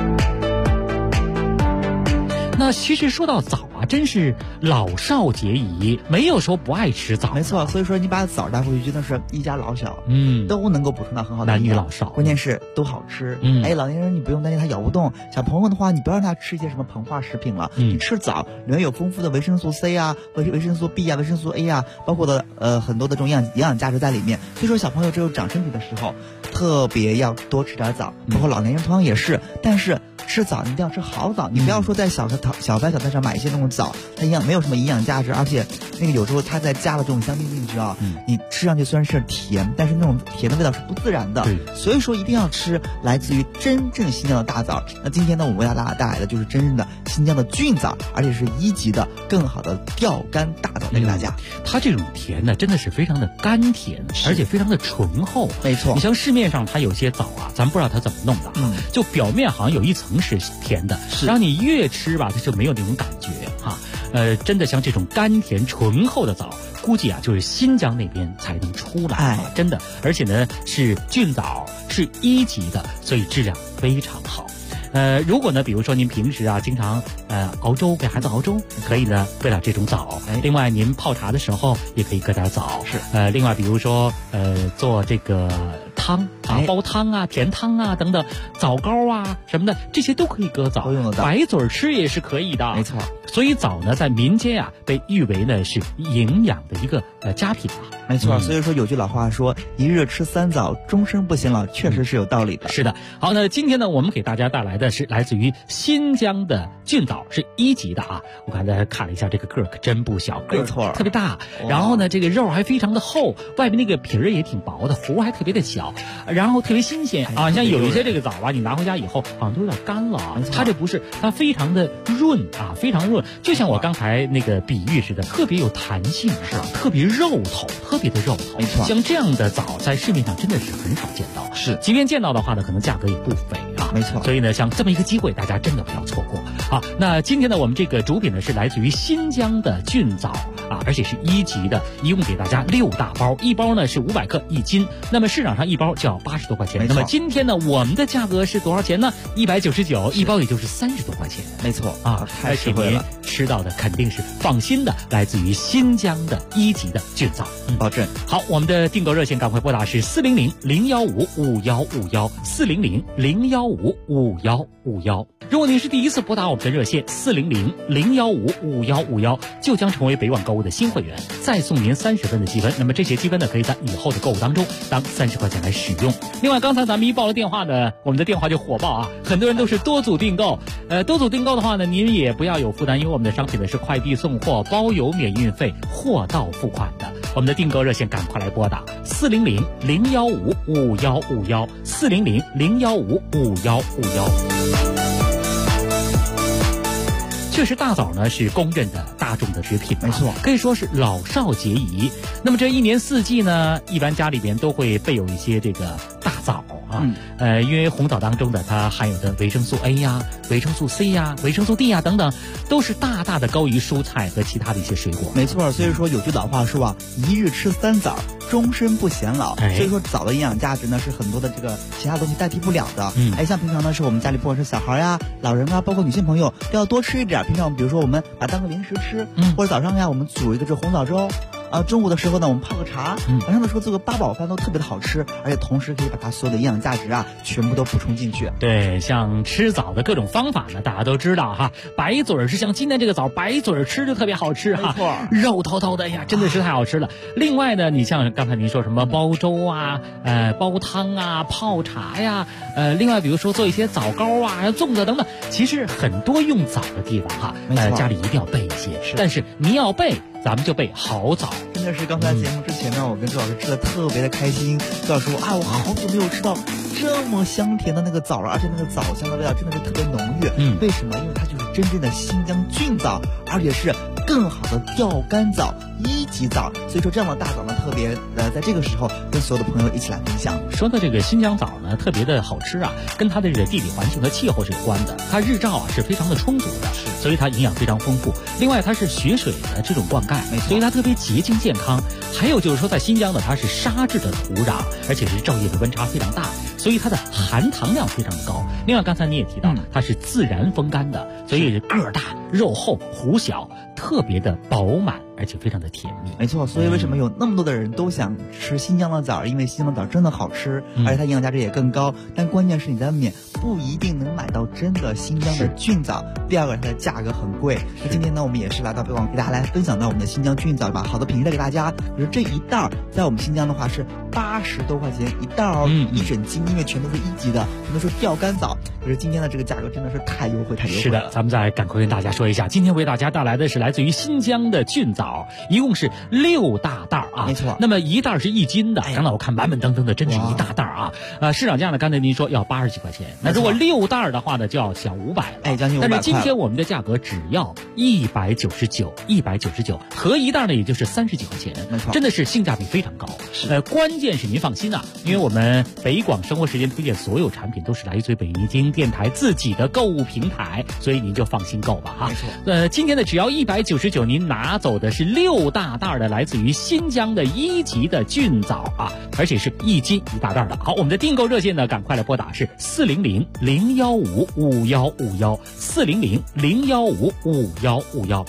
那其实说到枣啊，真是老少皆宜，没有说不爱吃枣。 没错，所以说你把枣带回去，真的是一家老小，都能够补充到很好的男女老少， 关键是都好吃。老年人你不用担心他咬不动，小朋友的话，你不要让他吃一些什么膨化食品了，你吃枣里面有丰富的维生素 C 维生素 B 维生素 A 包括的很多的这种营养价值在里面。所以说小朋友只有长身体的时候，特别要多吃点枣，包括老年人同样也是，但是吃枣你一定要吃好枣，你不要说在小菜上买一些那种枣，它没有什么营养价值，而且那个有时候它再加了这种香精进去你吃上去虽然是甜，但是那种甜的味道是不自然的。所以说一定要吃来自于真正新疆的大枣。那今天呢，我们为大家带来的就是真正的新疆的菌枣，而且是1级的更好的钓竿大枣带给大家。 它这种甜呢，真的是非常的甘甜，而且非常的醇厚。 没错， 你像市面上它有些枣啊，咱不知道它怎么弄的就表面好像有一层是甜的，然后你越吃吧，它就没有那种感觉真的像这种甘甜醇厚的枣，估计就是新疆那边才能出来真的，而且呢是菌枣，是1级的，所以质量非常好。如果呢，比如说您平时经常熬粥，给孩子熬粥，可以呢备点这种枣。另外您泡茶的时候也可以搁点枣。 是。 另外比如说做这个汤煲汤甜汤等等，枣糕什么的，这些都可以搁枣， 都用得到。 白嘴吃也是可以的。 没错。 所以枣呢，在民间被誉为呢是营养的一个佳品没错，所以说有句老话说一日吃3枣，终身不显老，确实是有道理的。 是的。好，那今天呢，我们给大家带来的是来自于新疆的菌枣，是1级的我刚才看了一下，这个个儿可真不小，个儿特别大，然后呢，这个肉还非常的厚，外面那个皮儿也挺薄的，核还特别的小，然后特别新鲜像有一些这个枣你拿回家以后好像都有点干了它这不是，它非常的润非常润，就像我刚才那个比喻似的，特别有弹性，特别肉头，特别的肉头。 没错， 像这样的枣在市面上真的是很少见到， 是， 即便见到的话呢，可能价格也不菲没错。 所以呢，像这么一个机会，大家真的不要错过那今天呢，我们这个主品呢是来自于新疆的菌枣而且是1级的，一共给大家6大包，1包呢是500克1斤，那么市场上1包就要80多块钱。那么今天呢，我们的价格是多少钱呢？199，一包也就是30多块钱。 没错太实惠了，吃到的肯定是放心的，来自于新疆的1级的菌枣， 保证。 好，我们的订购热线赶快拨打是400-015-5151，400-015-5151。 如果您是第一次拨打我们的热线400-015-5151，就将成为北网购物的新会员，再送您30分的积分。那么这些积分呢，可以在以后的购物当中当30块钱来使用。另外，刚才咱们一报了电话呢，我们的电话就火爆啊，很多人都是多组订购。多组订购的话呢，您也不要有负担，因为我们的商品呢是快递送货，包邮免运费，货到付款的。我们的订购热线赶快来拨打400-015-5151，400-015-5151。确实，大枣呢是公认的大众的食品， 没错， 可以说是老少皆宜。那么这一年四季呢，一般家里边都会备有一些这个大枣啊，因为红枣当中的它含有的维生素 A 呀、维生素 C 呀、维生素 D 呀等等，都是大大的高于蔬菜和其他的一些水果。 没错，所以说有句老话说啊，一日吃3枣，终身不显老。所以说枣的营养价值呢是很多的这个其他东西代替不了的。像平常呢是我们家里不管是小孩呀、老人啊，包括女性朋友都要多吃一点。平常比如说我们把它当个零食吃，或者早上呀我们煮一个这红枣粥。中午的时候呢，我们泡个茶，晚上的时候做个8宝饭都特别的好吃，而且同时可以把它所有的营养价值啊全部都补充进去。 对，像吃枣的各种方法呢，大家都知道哈。白嘴是像今天这个枣，白嘴吃就特别好吃哈， 没错， 肉透透的呀，真的是太好吃了。另外呢，你像刚才您说什么煲粥啊、煲汤啊、泡茶呀，另外比如说做一些枣糕啊、粽子等等，其实很多用枣的地方哈，家里一定要备一些。但是你要备，咱们就备好枣。 真的是刚才节目之前呢，我跟周老师吃的特别的开心。周老师说啊，我好久没有吃到这么香甜的那个枣了，而且那个枣香的味道真的是特别浓郁。为什么？因为它就是真正的新疆菌枣，而且是更好的钓竿枣、1级枣。所以说这样的大枣呢，特别在这个时候跟所有的朋友一起来分享。 说到这个新疆枣呢，特别的好吃啊，跟它的这个地理环境和气候是有关的。它日照啊是非常的充足的，所以它营养非常丰富。另外它是雪水的这种灌溉，所以它特别洁净健康。还有就是说，在新疆呢，它是沙质的土壤，而且是昼夜的温差非常大，所以它的含糖量非常的高。另外刚才你也提到，它是自然风干的，所以个儿大、肉厚、核小，特别的饱满，而且非常的甜蜜。 没错，所以为什么有那么多的人都想吃新疆的枣？因为新疆的枣真的好吃，而且它营养价值也更高。但关键是你在外面不一定能买到真的新疆的菌枣。第二个，它的价格很贵。那今天呢，我们也是来到北网给大家来分享到我们的新疆菌枣，把好的品质带给大家。比如这一袋在我们新疆的话是80多块钱一袋一整斤，因为全都是1级的，全都是钓竿枣。可是今天的这个价格真的是太优惠，太优惠了。 是的，咱们再赶快跟大家说一下，今天为大家带来的是来自于新疆的菌枣，一共是6大袋啊。 没错， 那么一袋是1斤的，刚才我看满满登登的，真是一大袋啊。市场价呢，刚才您说要80几块钱，那如果6袋的话呢，就要小500了。 将近500块。 但是今天我们的价格只要199，合一袋呢也就是30几块钱， 没错， 真的是性价比非常高。关键是您放心啊，因为我们北广生活时间推荐所有产品都是来自于北京电台自己的购物平台，所以您就放心购吧哈。 没错。 今天呢只要199，您拿走的是6大袋的来自于新疆的1级的菌枣啊，而且是1斤1大袋的。好，我们的订购热线呢，赶快来拨打是400-015-5151，400-015-5151。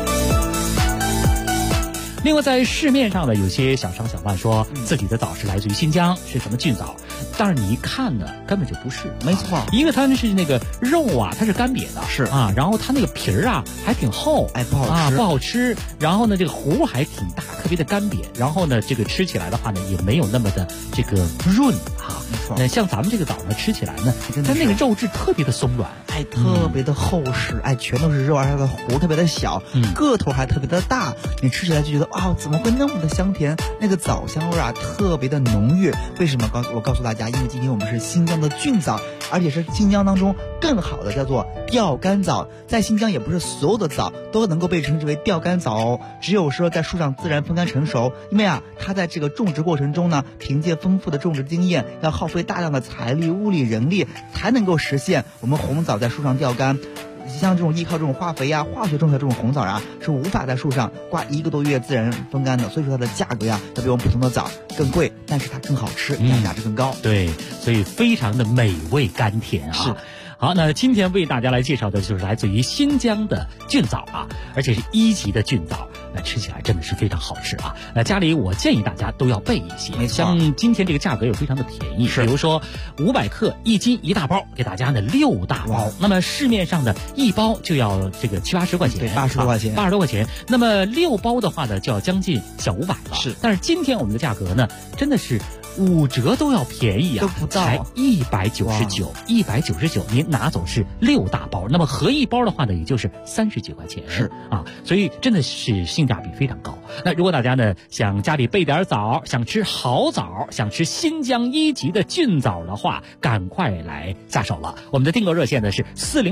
另外，在市面上呢，有些小商小贩说自己的枣是来自于新疆，是什么菌枣，但是你一看呢，根本就不是。 没错， 一个它是那个肉啊，它是干瘪的， 是啊，然后它那个皮儿啊还挺厚， 不好吃， 不好吃。然后呢，这个核还挺大，特别的干瘪。然后呢，这个吃起来的话呢，也没有那么的这个润啊。 没错， 像咱们这个枣呢，吃起来呢，它那个肉质特别的松软， 特别的厚实，全都是肉，而且它的核特别的小，个头还特别的大，你吃起来就觉得怎么会那么的香甜？那个枣香味啊，特别的浓郁。为什么？我告诉大家，因为今天我们是新疆的菌枣，而且是新疆当中更好的叫做钓竿枣。在新疆也不是所有的枣都能够被称之为钓竿枣哦，只有说在树上自然风干成熟。因为它在这个种植过程中呢，凭借丰富的种植经验，要耗费大量的财力、物力、人力，才能够实现我们红枣在树上钓竿。像这种依靠这种化肥化学种下这种红枣是无法在树上挂1个多月自然风干的，所以说它的价格要比我们普通的枣更贵，但是它更好吃，营养价值更高。 对，所以非常的美味甘甜啊。 是。 好，那今天为大家来介绍的就是来自于新疆的菌枣啊，而且是1级的菌枣，那吃起来真的是非常好吃啊。那家里我建议大家都要备一些， 没错， 像今天这个价格又非常的便宜，比如说500克1斤1大包，给大家呢6大包，那么市面上的一包就要这个70、80块钱， 对，80多块钱 ，80多块钱。那么6包的话呢，就要将近小500了。 是， 但是今天我们的价格呢，真的是5折都要便宜啊， 都不到， 才199，199，您拿走是6大包，那么合一包的话呢，也就是30几块钱， 是啊，所以真的是性价比非常高。那如果大家呢想家里备点枣，想吃好枣，想吃新疆1级的菌枣的话，赶快来下手了。我们的订购热线呢是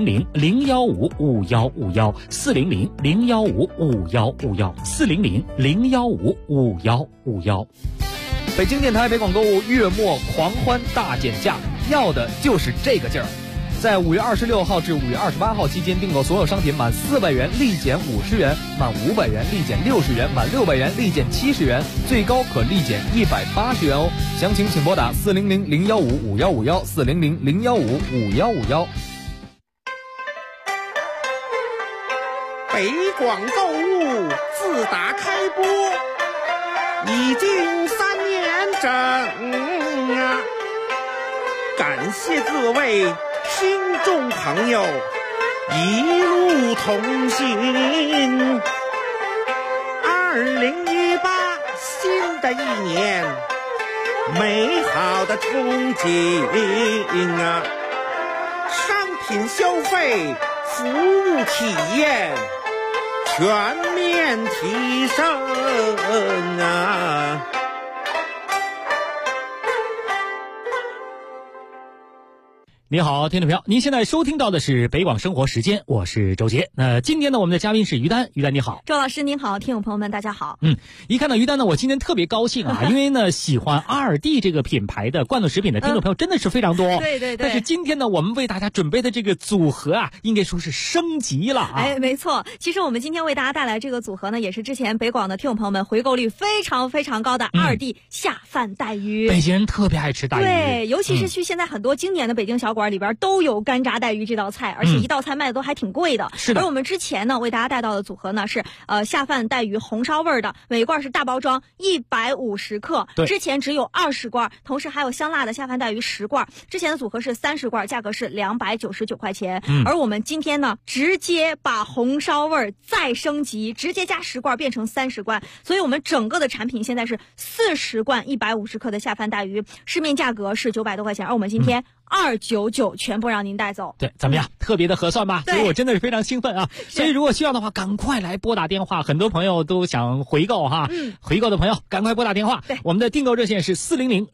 400-015-5151，400-015-5151，400-015-5151。 北京电台北广购物月末狂欢大减价，要的就是这个劲儿。在5月26号至5月28号期间订购所有商品满400元立减50元，满500元立减60元，满600元立减70元，最高可立减180元哦。详情请拨打400-015-5151，400-015-5151。 北广购物自打开播已经3年整啊，感谢各位听众朋友一路同行。2018新的一年，美好的憧憬啊，商品消费、服务体验全面提升啊！ 你好，听众朋友，您现在收听到的是北广生活时间，我是周杰。那今天呢，我们的嘉宾是于丹，于丹你好。 周老师您好，听众朋友们大家好。 一看到于丹呢，我今天特别高兴啊，因为呢，喜欢阿尔蒂这个品牌的罐头食品的听众朋友真的是非常多。 对对对。 但是今天呢，我们为大家准备的这个组合啊，应该说是升级了啊。 哎，没错。其实我们今天为大家带来这个组合呢，也是之前北广的听众朋友们回购率非常非常高的阿尔蒂下饭带鱼。 北京人特别爱吃带鱼。 对，尤其是去现在很多经典的北京小馆里边都有干炸带鱼这道菜，而且一道菜卖的都还挺贵的。 是的。 而我们之前呢为大家带到的组合呢是下饭带鱼红烧味的，每罐是大包装150克，之前只有20罐，同时还有香辣的下饭带鱼10罐，之前的组合是30罐，价格是299块钱。而我们今天呢直接把红烧味再升级，直接加10罐变成30罐，所以我们整个的产品现在是40罐150克的下饭带鱼，市面价格是900多块钱，而我们今天299全部让您带走。 对，怎么样？特别的合算吧？ 对， 所以我真的是非常兴奋啊！所以如果需要的话，赶快来拨打电话。很多朋友都想回购哈，回购的朋友赶快拨打电话。 对， 我们的订购热线是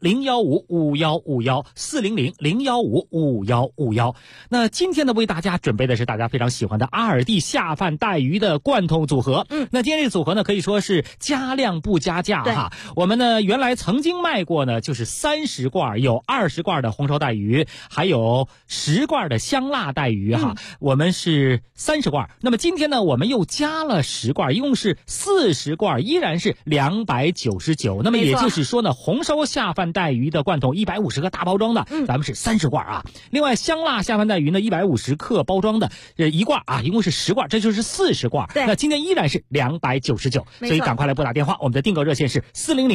400-015-5151，400-015-5151。那今天呢，为大家准备的是大家非常喜欢的阿尔蒂下饭带鱼的罐头组合。那今天这个组合呢，可以说是加量不加价哈。我们呢原来曾经卖过呢，就是30罐，有20罐的红烧带鱼，还有10罐的香辣带鱼哈。我们是30罐，那么今天呢，我们又加了10罐，一共是40罐，依然是299。那么也就是说呢，红烧下饭带鱼的罐头150克大包装的，咱们是30罐啊。另外香辣下饭带鱼呢150克包装的1罐啊，一共是10罐，这就是40罐。那今天依然是299，所以赶快来拨打电话。我们的订购热线是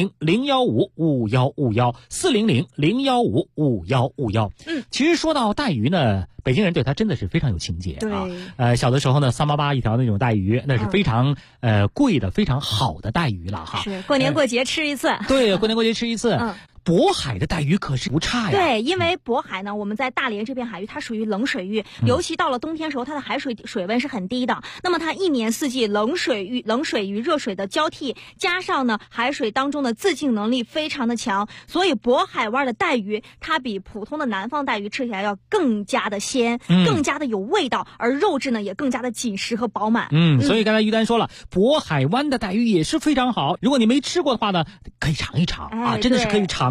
400-015-5151，400-015-5151。其实说到带鱼呢，北京人对它真的是非常有情节啊。小的时候呢，388一条那种带鱼，那是非常贵的、非常好的带鱼了哈。 是过年过节吃一次。 对，过年过节吃一次。渤海的带鱼可是不差呀。 对，因为渤海呢，我们在大连这片海域，它属于冷水域，尤其到了冬天时候，它的海水温是很低的。那么它一年四季冷水与热水的交替，加上呢海水当中的自净能力非常的强，所以渤海湾的带鱼它比普通的南方带鱼吃起来要更加的鲜，更加的有味道，而肉质呢也更加的紧实和饱满。 所以刚才于丹说了，渤海湾的带鱼也是非常好。如果你没吃过的话呢，可以尝一尝啊，真的是可以尝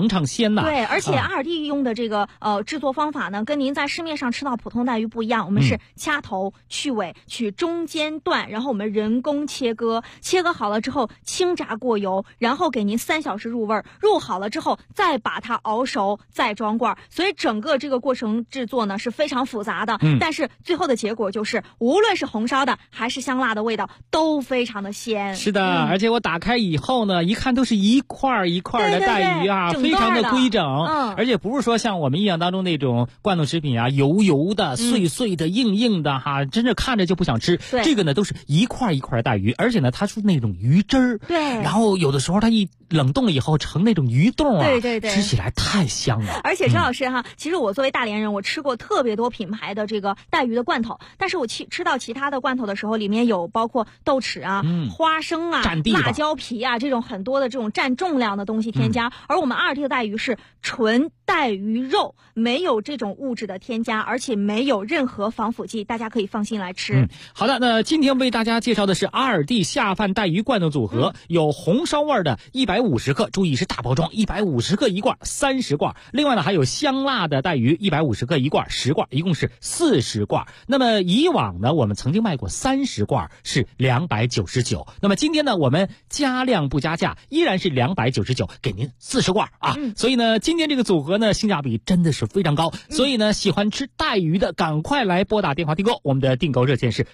尝尝鲜呐。 对，而且阿尔蒂用的这个制作方法呢，跟您在市面上吃到普通带鱼不一样。我们是掐头去尾，取中间段，然后我们人工切割，切割好了之后轻炸过油，然后给您3小时入味，入好了之后再把它熬熟，再装罐。所以整个这个过程制作呢是非常复杂的，但是最后的结果就是无论是红烧的还是香辣的味道都非常的鲜。 是的，而且我打开以后呢，一看都是一块一块的带鱼啊，非常的规整，而且不是说像我们印象当中那种罐头食品啊，油油的、碎碎的、硬硬的哈，真是看着就不想吃。这个呢都是一块一块的带鱼，而且呢它是那种鱼汁儿， 对， 然后有的时候它一冷冻了以后成那种鱼冻啊， 对， 吃起来太香了。 而且陈老师哈，其实我作为大连人，我吃过特别多品牌的这个带鱼的罐头，但是我吃到其他的罐头的时候，里面有包括豆豉啊、花生啊、辣椒皮啊这种很多的这种占重量的东西添加，而我们阿尔蒂的带鱼是纯带鱼肉，没有这种物质的添加，而且没有任何防腐剂，大家可以放心来吃。 好的，那今天为大家介绍的是阿尔蒂下饭带鱼罐头组合，有红烧味的150克，注意是大包装，150克一罐，30罐。另外呢还有香辣的带鱼150克一罐，10罐，一共是40罐。那么以往呢我们曾经卖过30罐是299，那么今天呢我们加量不加价，依然是299，给您40罐啊。所以呢今天这个组合呢性价比真的是非常高，所以呢喜欢吃带鱼的赶快来拨打电话订购，我们的订购热线是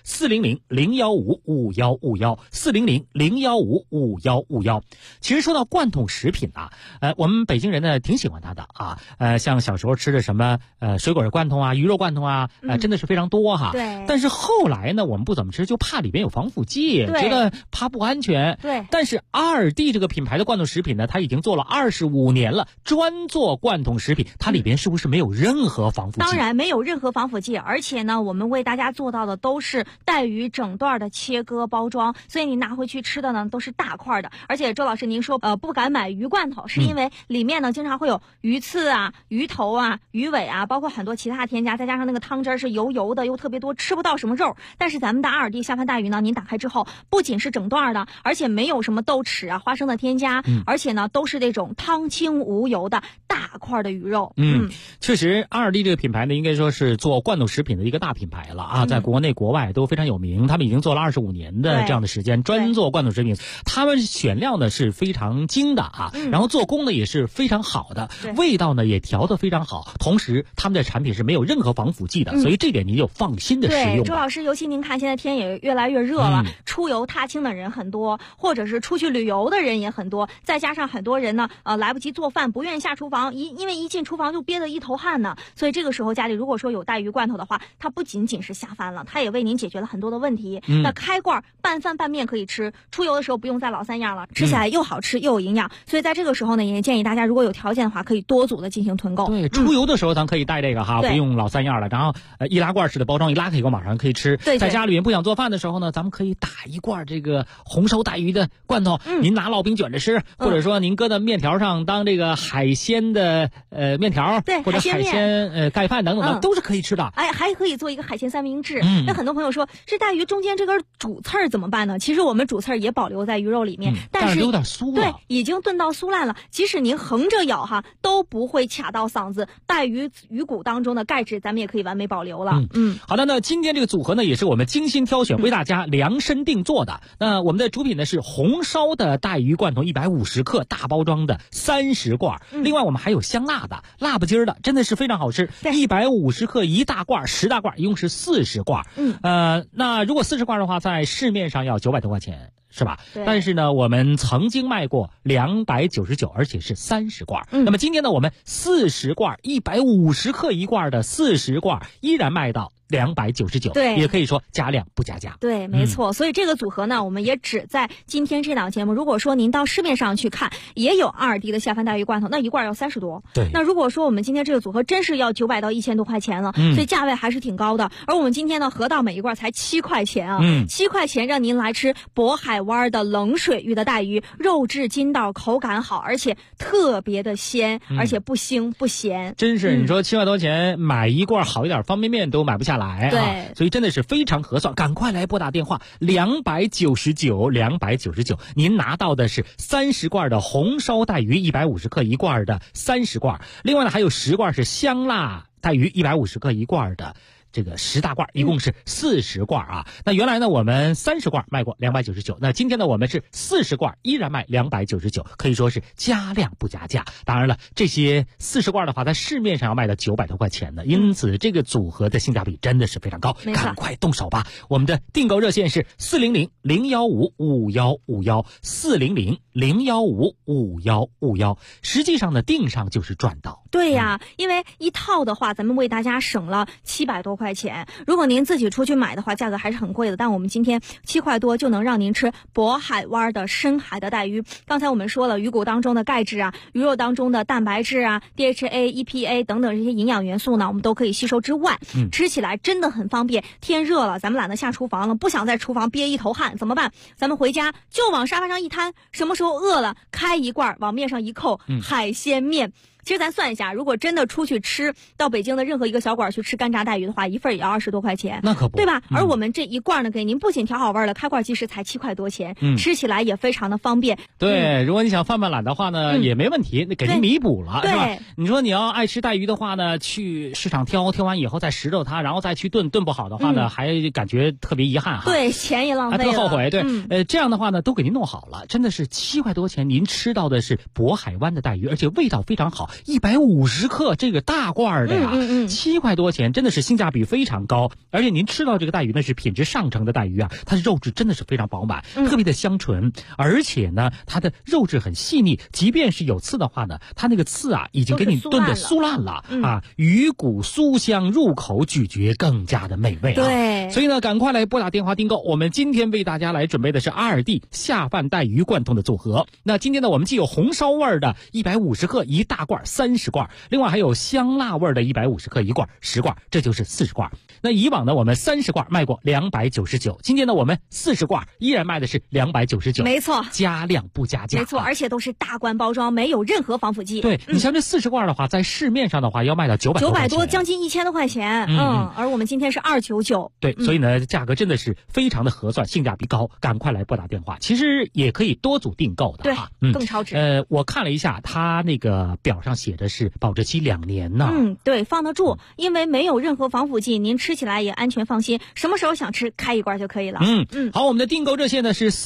400-015-5151，400-015-5151。其实说到罐头食品啊，我们北京人呢挺喜欢它的啊，像小时候吃的什么水果罐头啊、鱼肉罐头啊，真的是非常多哈。 对。 但是后来呢，我们不怎么吃，就怕里边有防腐剂，觉得怕不安全。 对。 但是阿尔蒂这个品牌的罐头食品呢，它已经做了25年了，专做罐头食品，它里边是不是没有任何防腐剂？ 当然没有任何防腐剂，而且呢，我们为大家做到的都是带鱼整段的切割包装，所以你拿回去吃的呢都是大块的。而且周老师您说不敢买鱼罐头，是因为里面呢经常会有鱼刺啊、鱼头啊、鱼尾啊，包括很多其他添加，再加上那个汤汁是油油的又特别多，吃不到什么肉。但是咱们的阿尔蒂下饭带鱼呢，您打开之后不仅是整段的，而且没有什么豆豉啊、花生的添加，而且呢都是那种汤清无油的大块的鱼肉。 确实阿尔蒂这个品牌呢应该说是做罐头食品的一个大品牌了啊，在国内国外都非常有名，他们已经做了25年的这样的时间，专做罐头食品。他们选料呢是非常精的啊，然后做工呢也是非常好的，味道呢也调得非常好，同时他们的产品是没有任何防腐剂的，所以这点您就放心的食用。 对，周老师，尤其您看现在天也越来越热了，出游踏青的人很多，或者是出去旅游的人也很多，再加上很多人呢来不及做饭，不愿意下厨房，因为一进厨房就憋得一头汗呢，所以这个时候家里如果说有带鱼罐头的话，它不仅仅是下饭了，它也为您解决了很多的问题。那开罐拌饭拌面可以吃，出游的时候不用再老三样了，吃起来又好吃又有营养，所以在这个时候呢，也建议大家如果有条件的话，可以多组的进行囤购。 对，出游的时候咱可以带这个哈，不用老三样了，然后易拉罐式的包装，一拉开以后马上可以吃。 对， 在家里面不想做饭的时候呢，咱们可以打一罐这个红烧带鱼的罐头，您拿烙饼卷着吃，或者说您搁在面条上当这个海鲜的面条， 对， 或者海鲜盖饭等等的，都是可以吃的。 哎，还可以做一个海鲜三明治。那很多朋友说这带鱼中间这根主刺儿怎么办呢？其实我们主刺儿也保留在鱼肉里面，但是有点酥了， 对，已经炖到酥烂了。即使您横着咬哈，都不会卡到嗓子。带鱼骨当中的钙质，咱们也可以完美保留了。 好的，那今天这个组合呢，也是我们精心挑选，为大家量身定做的。那我们的主品呢是红烧的带鱼罐头150克大包装的30罐，另外我们还有香辣的、辣不筋儿的，真的是非常好吃。150克一大罐，10大罐，一共是40罐。那如果40罐的话，在市面上要900多块钱。是吧？但是呢，我们曾经卖过299，而且是30罐。那么今天呢，我们40罐150克一罐的40罐依然卖到299， 对， 也可以说加量不加价。 对，没错。所以这个组合呢，我们也只在今天这档节目。如果说您到市面上去看，也有阿尔蒂的下饭带鱼罐头，那一罐要30多。 对。 那如果说我们今天这个组合真是要900到1000多块钱了，所以价位还是挺高的。而我们今天呢，合到每一罐才7块钱啊，7块钱让您来吃渤海湾的冷水域的带鱼，肉质筋道，口感好，而且特别的鲜，而且不腥不咸。 真是，你说7块多钱买一罐好一点方便面都买不下来啊！ 对， 所以真的是非常合算，赶快来拨打电话299，您拿到的是30罐的红烧带鱼150克一罐的30罐，另外呢还有10罐是香辣带鱼150克一罐的。这个10大罐一共是40罐啊。那原来呢我们30罐卖过299，那今天呢我们是40罐依然卖299，可以说是加量不加价。当然了，这些40罐的话在市面上要卖到900多块钱的，因此这个组合的性价比真的是非常高，赶快动手吧。我们的订购热线是400-015-5151，400-015-5151，实际上呢订上就是赚到。 对呀，因为一套的话咱们为大家省了700多块钱，如果您自己出去买的话价格还是很贵的，但我们今天7块多就能让您吃渤海湾的深海的带鱼。刚才我们说了，鱼骨当中的钙质啊，鱼肉当中的蛋白质啊， DHA、EPA 等等这些营养元素呢我们都可以吸收之外，吃起来真的很方便。天热了咱们懒得下厨房了，不想在厨房憋一头汗怎么办？咱们回家就往沙发上一摊，什么时候饿了开一罐往面上一扣，海鲜面。其实咱算一下，如果真的出去吃，到北京的任何一个小馆去吃干炸带鱼的话，一份也要20多块钱， 那可不， 对吧？而我们这一罐呢，给您不仅调好味了，开罐即食才7块多钱，吃起来也非常的方便。 对，如果你想犯懒的话呢，也没问题，那给您弥补了，是吧？你说你要爱吃带鱼的话呢，去市场挑完以后再拾掇它，然后再去炖不好的话呢，还感觉特别遗憾哈。 对，钱也浪费了， 特后悔。对，这样的话呢，都给您弄好了，真的是7块多钱，您吃到的是渤海湾的带鱼，而且味道非常好，150克这个大罐的呀，7块多钱，真的是性价比非常高。而且您吃到这个带鱼呢是品质上乘的带鱼啊，它的肉质真的是非常饱满，特别的香醇，而且呢它的肉质很细腻，即便是有刺的话呢，它那个刺啊已经给你炖的酥烂了啊，鱼骨酥香，入口咀嚼更加的美味啊。 对， 所以呢赶快来拨打电话订购，我们今天为大家来准备的是2D 下饭带鱼贯通的组合。那今天呢我们既有红烧味的150克一大罐30罐，另外还有香辣味的150克一罐10罐，这就是40罐。那以往呢我们30罐卖过299，今天呢我们40罐依然卖的是299， 没错， 加量不加价， 没错，而且都是大罐包装，没有任何防腐剂。 对，你像这40罐的话在市面上的话要卖到900多， 将近1000多块钱。而我们今天是299。 对，所以呢价格真的是非常的合算，性价比高，赶快来拨打电话。其实也可以多组订购的， 对，更超值。 我看了一下它那个表上写的是保质期2年呢。 对，放得住，因为没有任何防腐剂，您吃起来也安全放心，什么时候想吃开一罐就可以了。 好，我们的订购热线呢是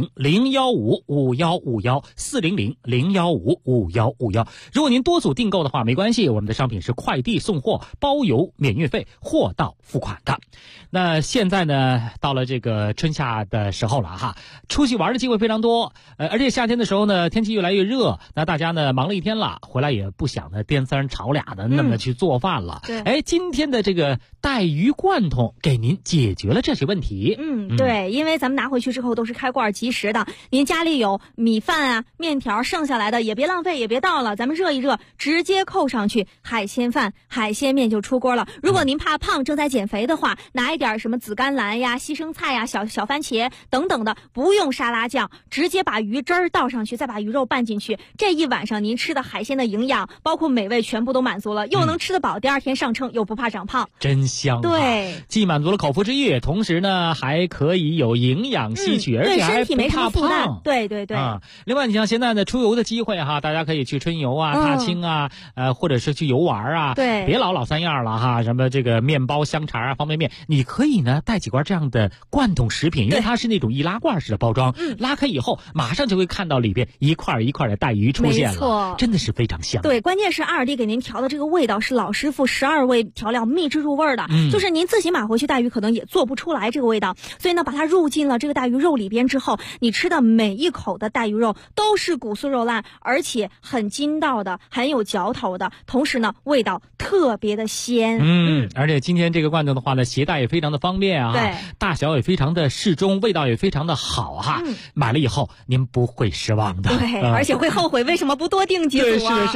400-015-5151，400-015-5151。如果您多组订购的话没关系，我们的商品是快递送货，包邮免运费，货到付款的。那现在呢到了这个春夏的时候了哈，出去玩的机会非常多，而且夏天的时候呢天气越来越热，那大家呢忙了一天了，回来也不想呢颠三炒俩的那么去做饭了。今天的这个带鱼贯通给您解决了这些问题。 对，因为咱们拿回去之后都是开罐即食的，您家里有米饭啊面条剩下来的也别浪费也别倒了，咱们热一热直接扣上去，海鲜饭海鲜面就出锅了。如果您怕胖正在减肥的话，拿一点什么紫甘蓝呀西生菜呀小番茄等等的，不用沙拉酱，直接把鱼汁儿倒上去，再把鱼肉拌进去，这一晚上您吃的海鲜的营养包括美味全部都满足了，又能吃得饱，第2天上称又不怕长胖， 真香。 对， 既满足了口腹之欲，同时呢还可以有营养吸取，而且还不怕胖。 对另外你像现在的出游的机会哈，大家可以去春游啊踏青啊或者是去游玩啊， 对， 别老三样了哈，什么这个面包香肠啊方便面，你可以呢带几罐这样的贯通食品，因为它是那种易拉罐式的包装，拉开以后马上就会看到里边一块一块的带鱼出现了，没错，真的是非常香。 对，关键是2D给您调的这个味道是老师傅12味调料秘制入味的，就是您自己买回去带鱼可能也做不出来这个味道，所以呢把它入进了这个带鱼肉里边之后，你吃的每一口的带鱼肉都是骨酥肉烂，而且很筋道的，很有嚼头的，同时呢味道特别的鲜。 而且今天这个罐头的话呢携带也非常的方便啊， 对， 大小也非常的适中，味道也非常的好哈，买了以后您不会失望的。 对，而且会后悔为什么不多订几组啊。 对，是的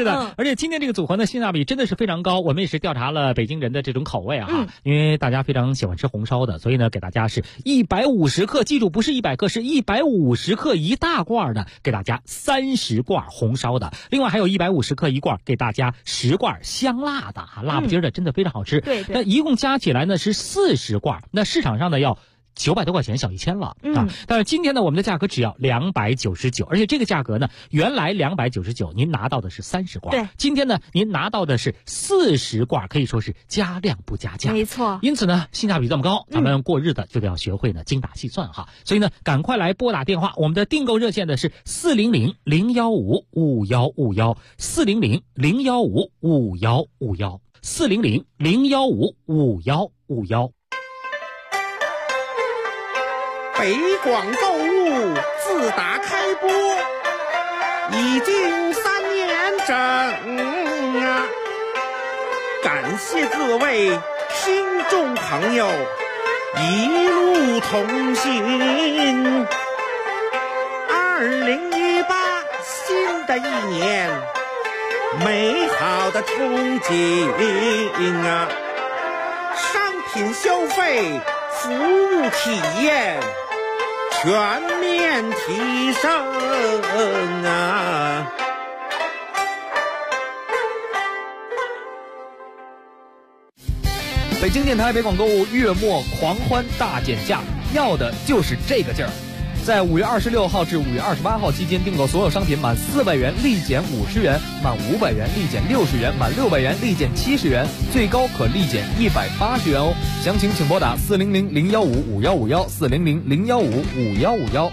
的，而且今天这个组合呢，性价比真的是非常高。我们也是调查了北京人的这种口味哈，因为大家非常喜欢吃红烧的，所以呢，给大家是150克，记住不是100克，是150克一大罐的，给大家30罐红烧的，另外还有150克一罐，给大家10罐香辣的哈，辣不筋的，真的非常好吃。 对， 那一共加起来呢是40罐，那市场上呢要900多块钱，小1000了啊！但是今天呢，我们的价格只要299，而且这个价格呢，原来299，您拿到的是30罐， 对， 今天呢，您拿到的是40罐，可以说是加量不加价， 没错。 因此呢，性价比这么高，咱们过日子就得要学会呢精打细算哈。所以呢，赶快来拨打电话，我们的订购热线呢是400-015-5151，400-015-5151，400-015-5151。 北广购物自打开播已经3年整啊！感谢各位听众朋友一路同行。2018新的一年，美好的憧憬啊！商品消费，服务体验全面提升啊！ 北京电台北广购物月末狂欢大减价，要的就是这个劲儿。在5月26号至5月28号期间订购所有商品满400元立减50元，满500元立减60元，满600元立减70元，最高可立减180元哦。详情请拨打400-015-5151，400-015-5151。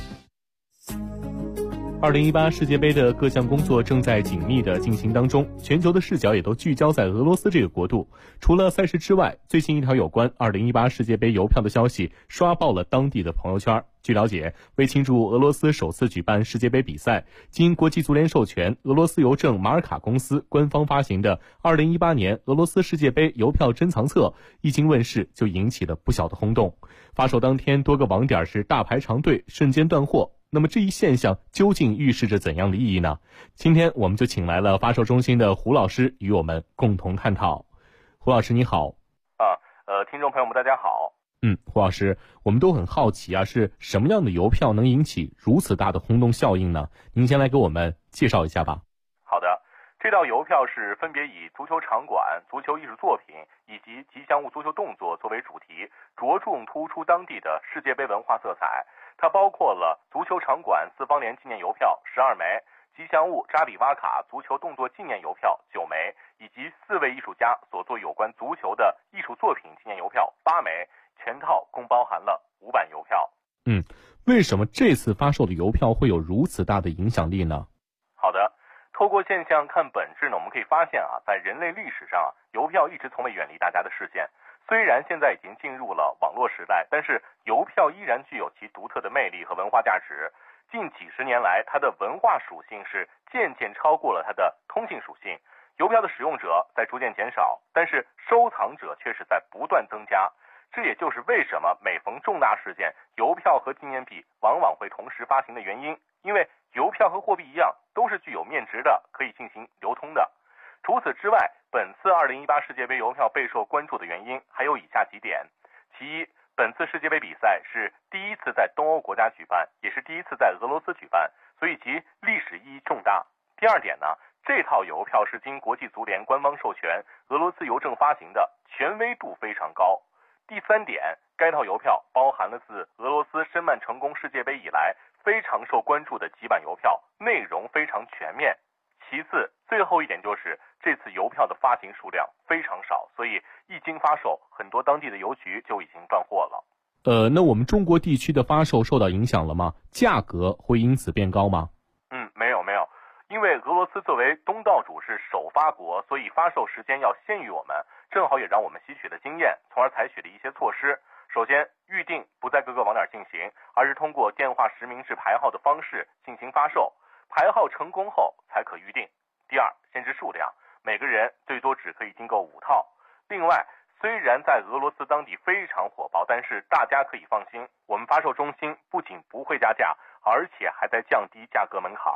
2018世界杯的各项工作正在紧密地进行当中，全球的视角也都聚焦在俄罗斯这个国度。除了赛事之外，最近一条有关2018世界杯邮票的消息刷爆了当地的朋友圈。据了解，为庆祝俄罗斯首次举办世界杯比赛，经国际足联授权，俄罗斯邮政马尔卡公司官方发行的2018年俄罗斯世界杯邮票珍藏册一经问世，就引起了不小的轰动。发售当天，多个网点是大排长队，瞬间断货。那么这一现象究竟预示着怎样的意义呢？今天我们就请来了发售中心的胡老师与我们共同探讨。胡老师你好。 听众朋友们大家好。 胡老师，我们都很好奇啊，是什么样的邮票能引起如此大的轰动效应呢？您先来给我们介绍一下吧。 好的，这道邮票是分别以足球场馆、足球艺术作品以及吉祥物足球动作作为主题，着重突出当地的世界杯文化色彩。它包括了足球场馆4方联纪念邮票12枚，吉祥物扎里瓦卡足球动作纪念邮票9枚，以及4位艺术家所做有关足球的艺术作品纪念邮票8枚，全套共包含了5版邮票。 为什么这次发售的邮票会有如此大的影响力呢？ 好的，透过现象看本质呢，我们可以发现在人类历史上邮票一直从未远离大家的视线。虽然现在已经进入了网络时代，但是邮票依然具有其独特的魅力和文化价值。近几十年来，它的文化属性是渐渐超过了它的通信属性。邮票的使用者在逐渐减少，但是收藏者却是在不断增加。这也就是为什么每逢重大事件，邮票和纪念币往往会同时发行的原因。因为邮票和货币一样，都是具有面值的，可以进行流通的。除此之外，本次2018世界杯邮票备受关注的原因还有以下几点。其一，本次世界杯比赛是第一次在东欧国家举办，也是第一次在俄罗斯举办，所以其历史意义重大。第二点呢，这套邮票是经国际足联官方授权，俄罗斯邮政发行的，权威度非常高。第三点，该套邮票包含了自俄罗斯申办成功世界杯以来非常受关注的几版邮票，内容非常全面。其次，最后一点就是这次邮票的发行数量非常少，所以一经发售，很多当地的邮局就已经断货了。 那我们中国地区的发售受到影响了吗？价格会因此变高吗？ 没有，因为俄罗斯作为东道主是首发国，所以发售时间要先于我们，正好也让我们吸取了经验，从而采取了一些措施。首先，预定不在各个网点进行，而是通过电话实名制排号的方式进行发售，排号成功后才可预定。第二，限制数量，每个人最多只可以订购5套。另外，虽然在俄罗斯当地非常火爆，但是大家可以放心，我们发售中心不仅不会加价，而且还在降低价格门槛。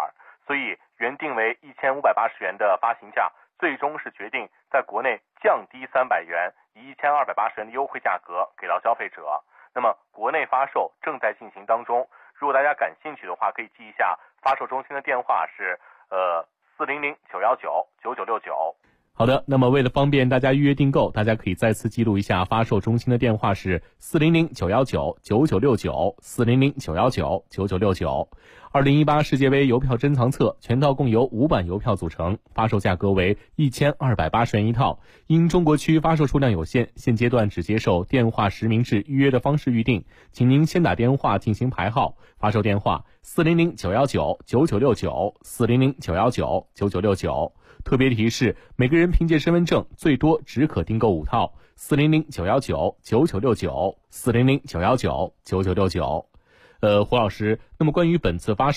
所以原定为1580元的发行价，最终是决定在国内降低300元，以1280元的优惠价格给到消费者。那么国内发售正在进行当中，如果大家感兴趣的话，可以记一下发售中心的电话是400-919-9969。 好的，那么为了方便大家预约订购，大家可以再次记录一下发售中心的电话是400-919-9969 400-919-9969。2018世界杯邮票珍藏册全套共由5版邮票组成，发售价格为1280元一套。因中国区发售数量有限，现阶段只接受电话实名制预约的方式预订，请您先打电话进行排号。发售电话400-919-9969 400-919-9969。特别提示，每个人凭借身份证最多只可订购5套。400-919-9969 400-919-9969。胡老师，那么关于本次发售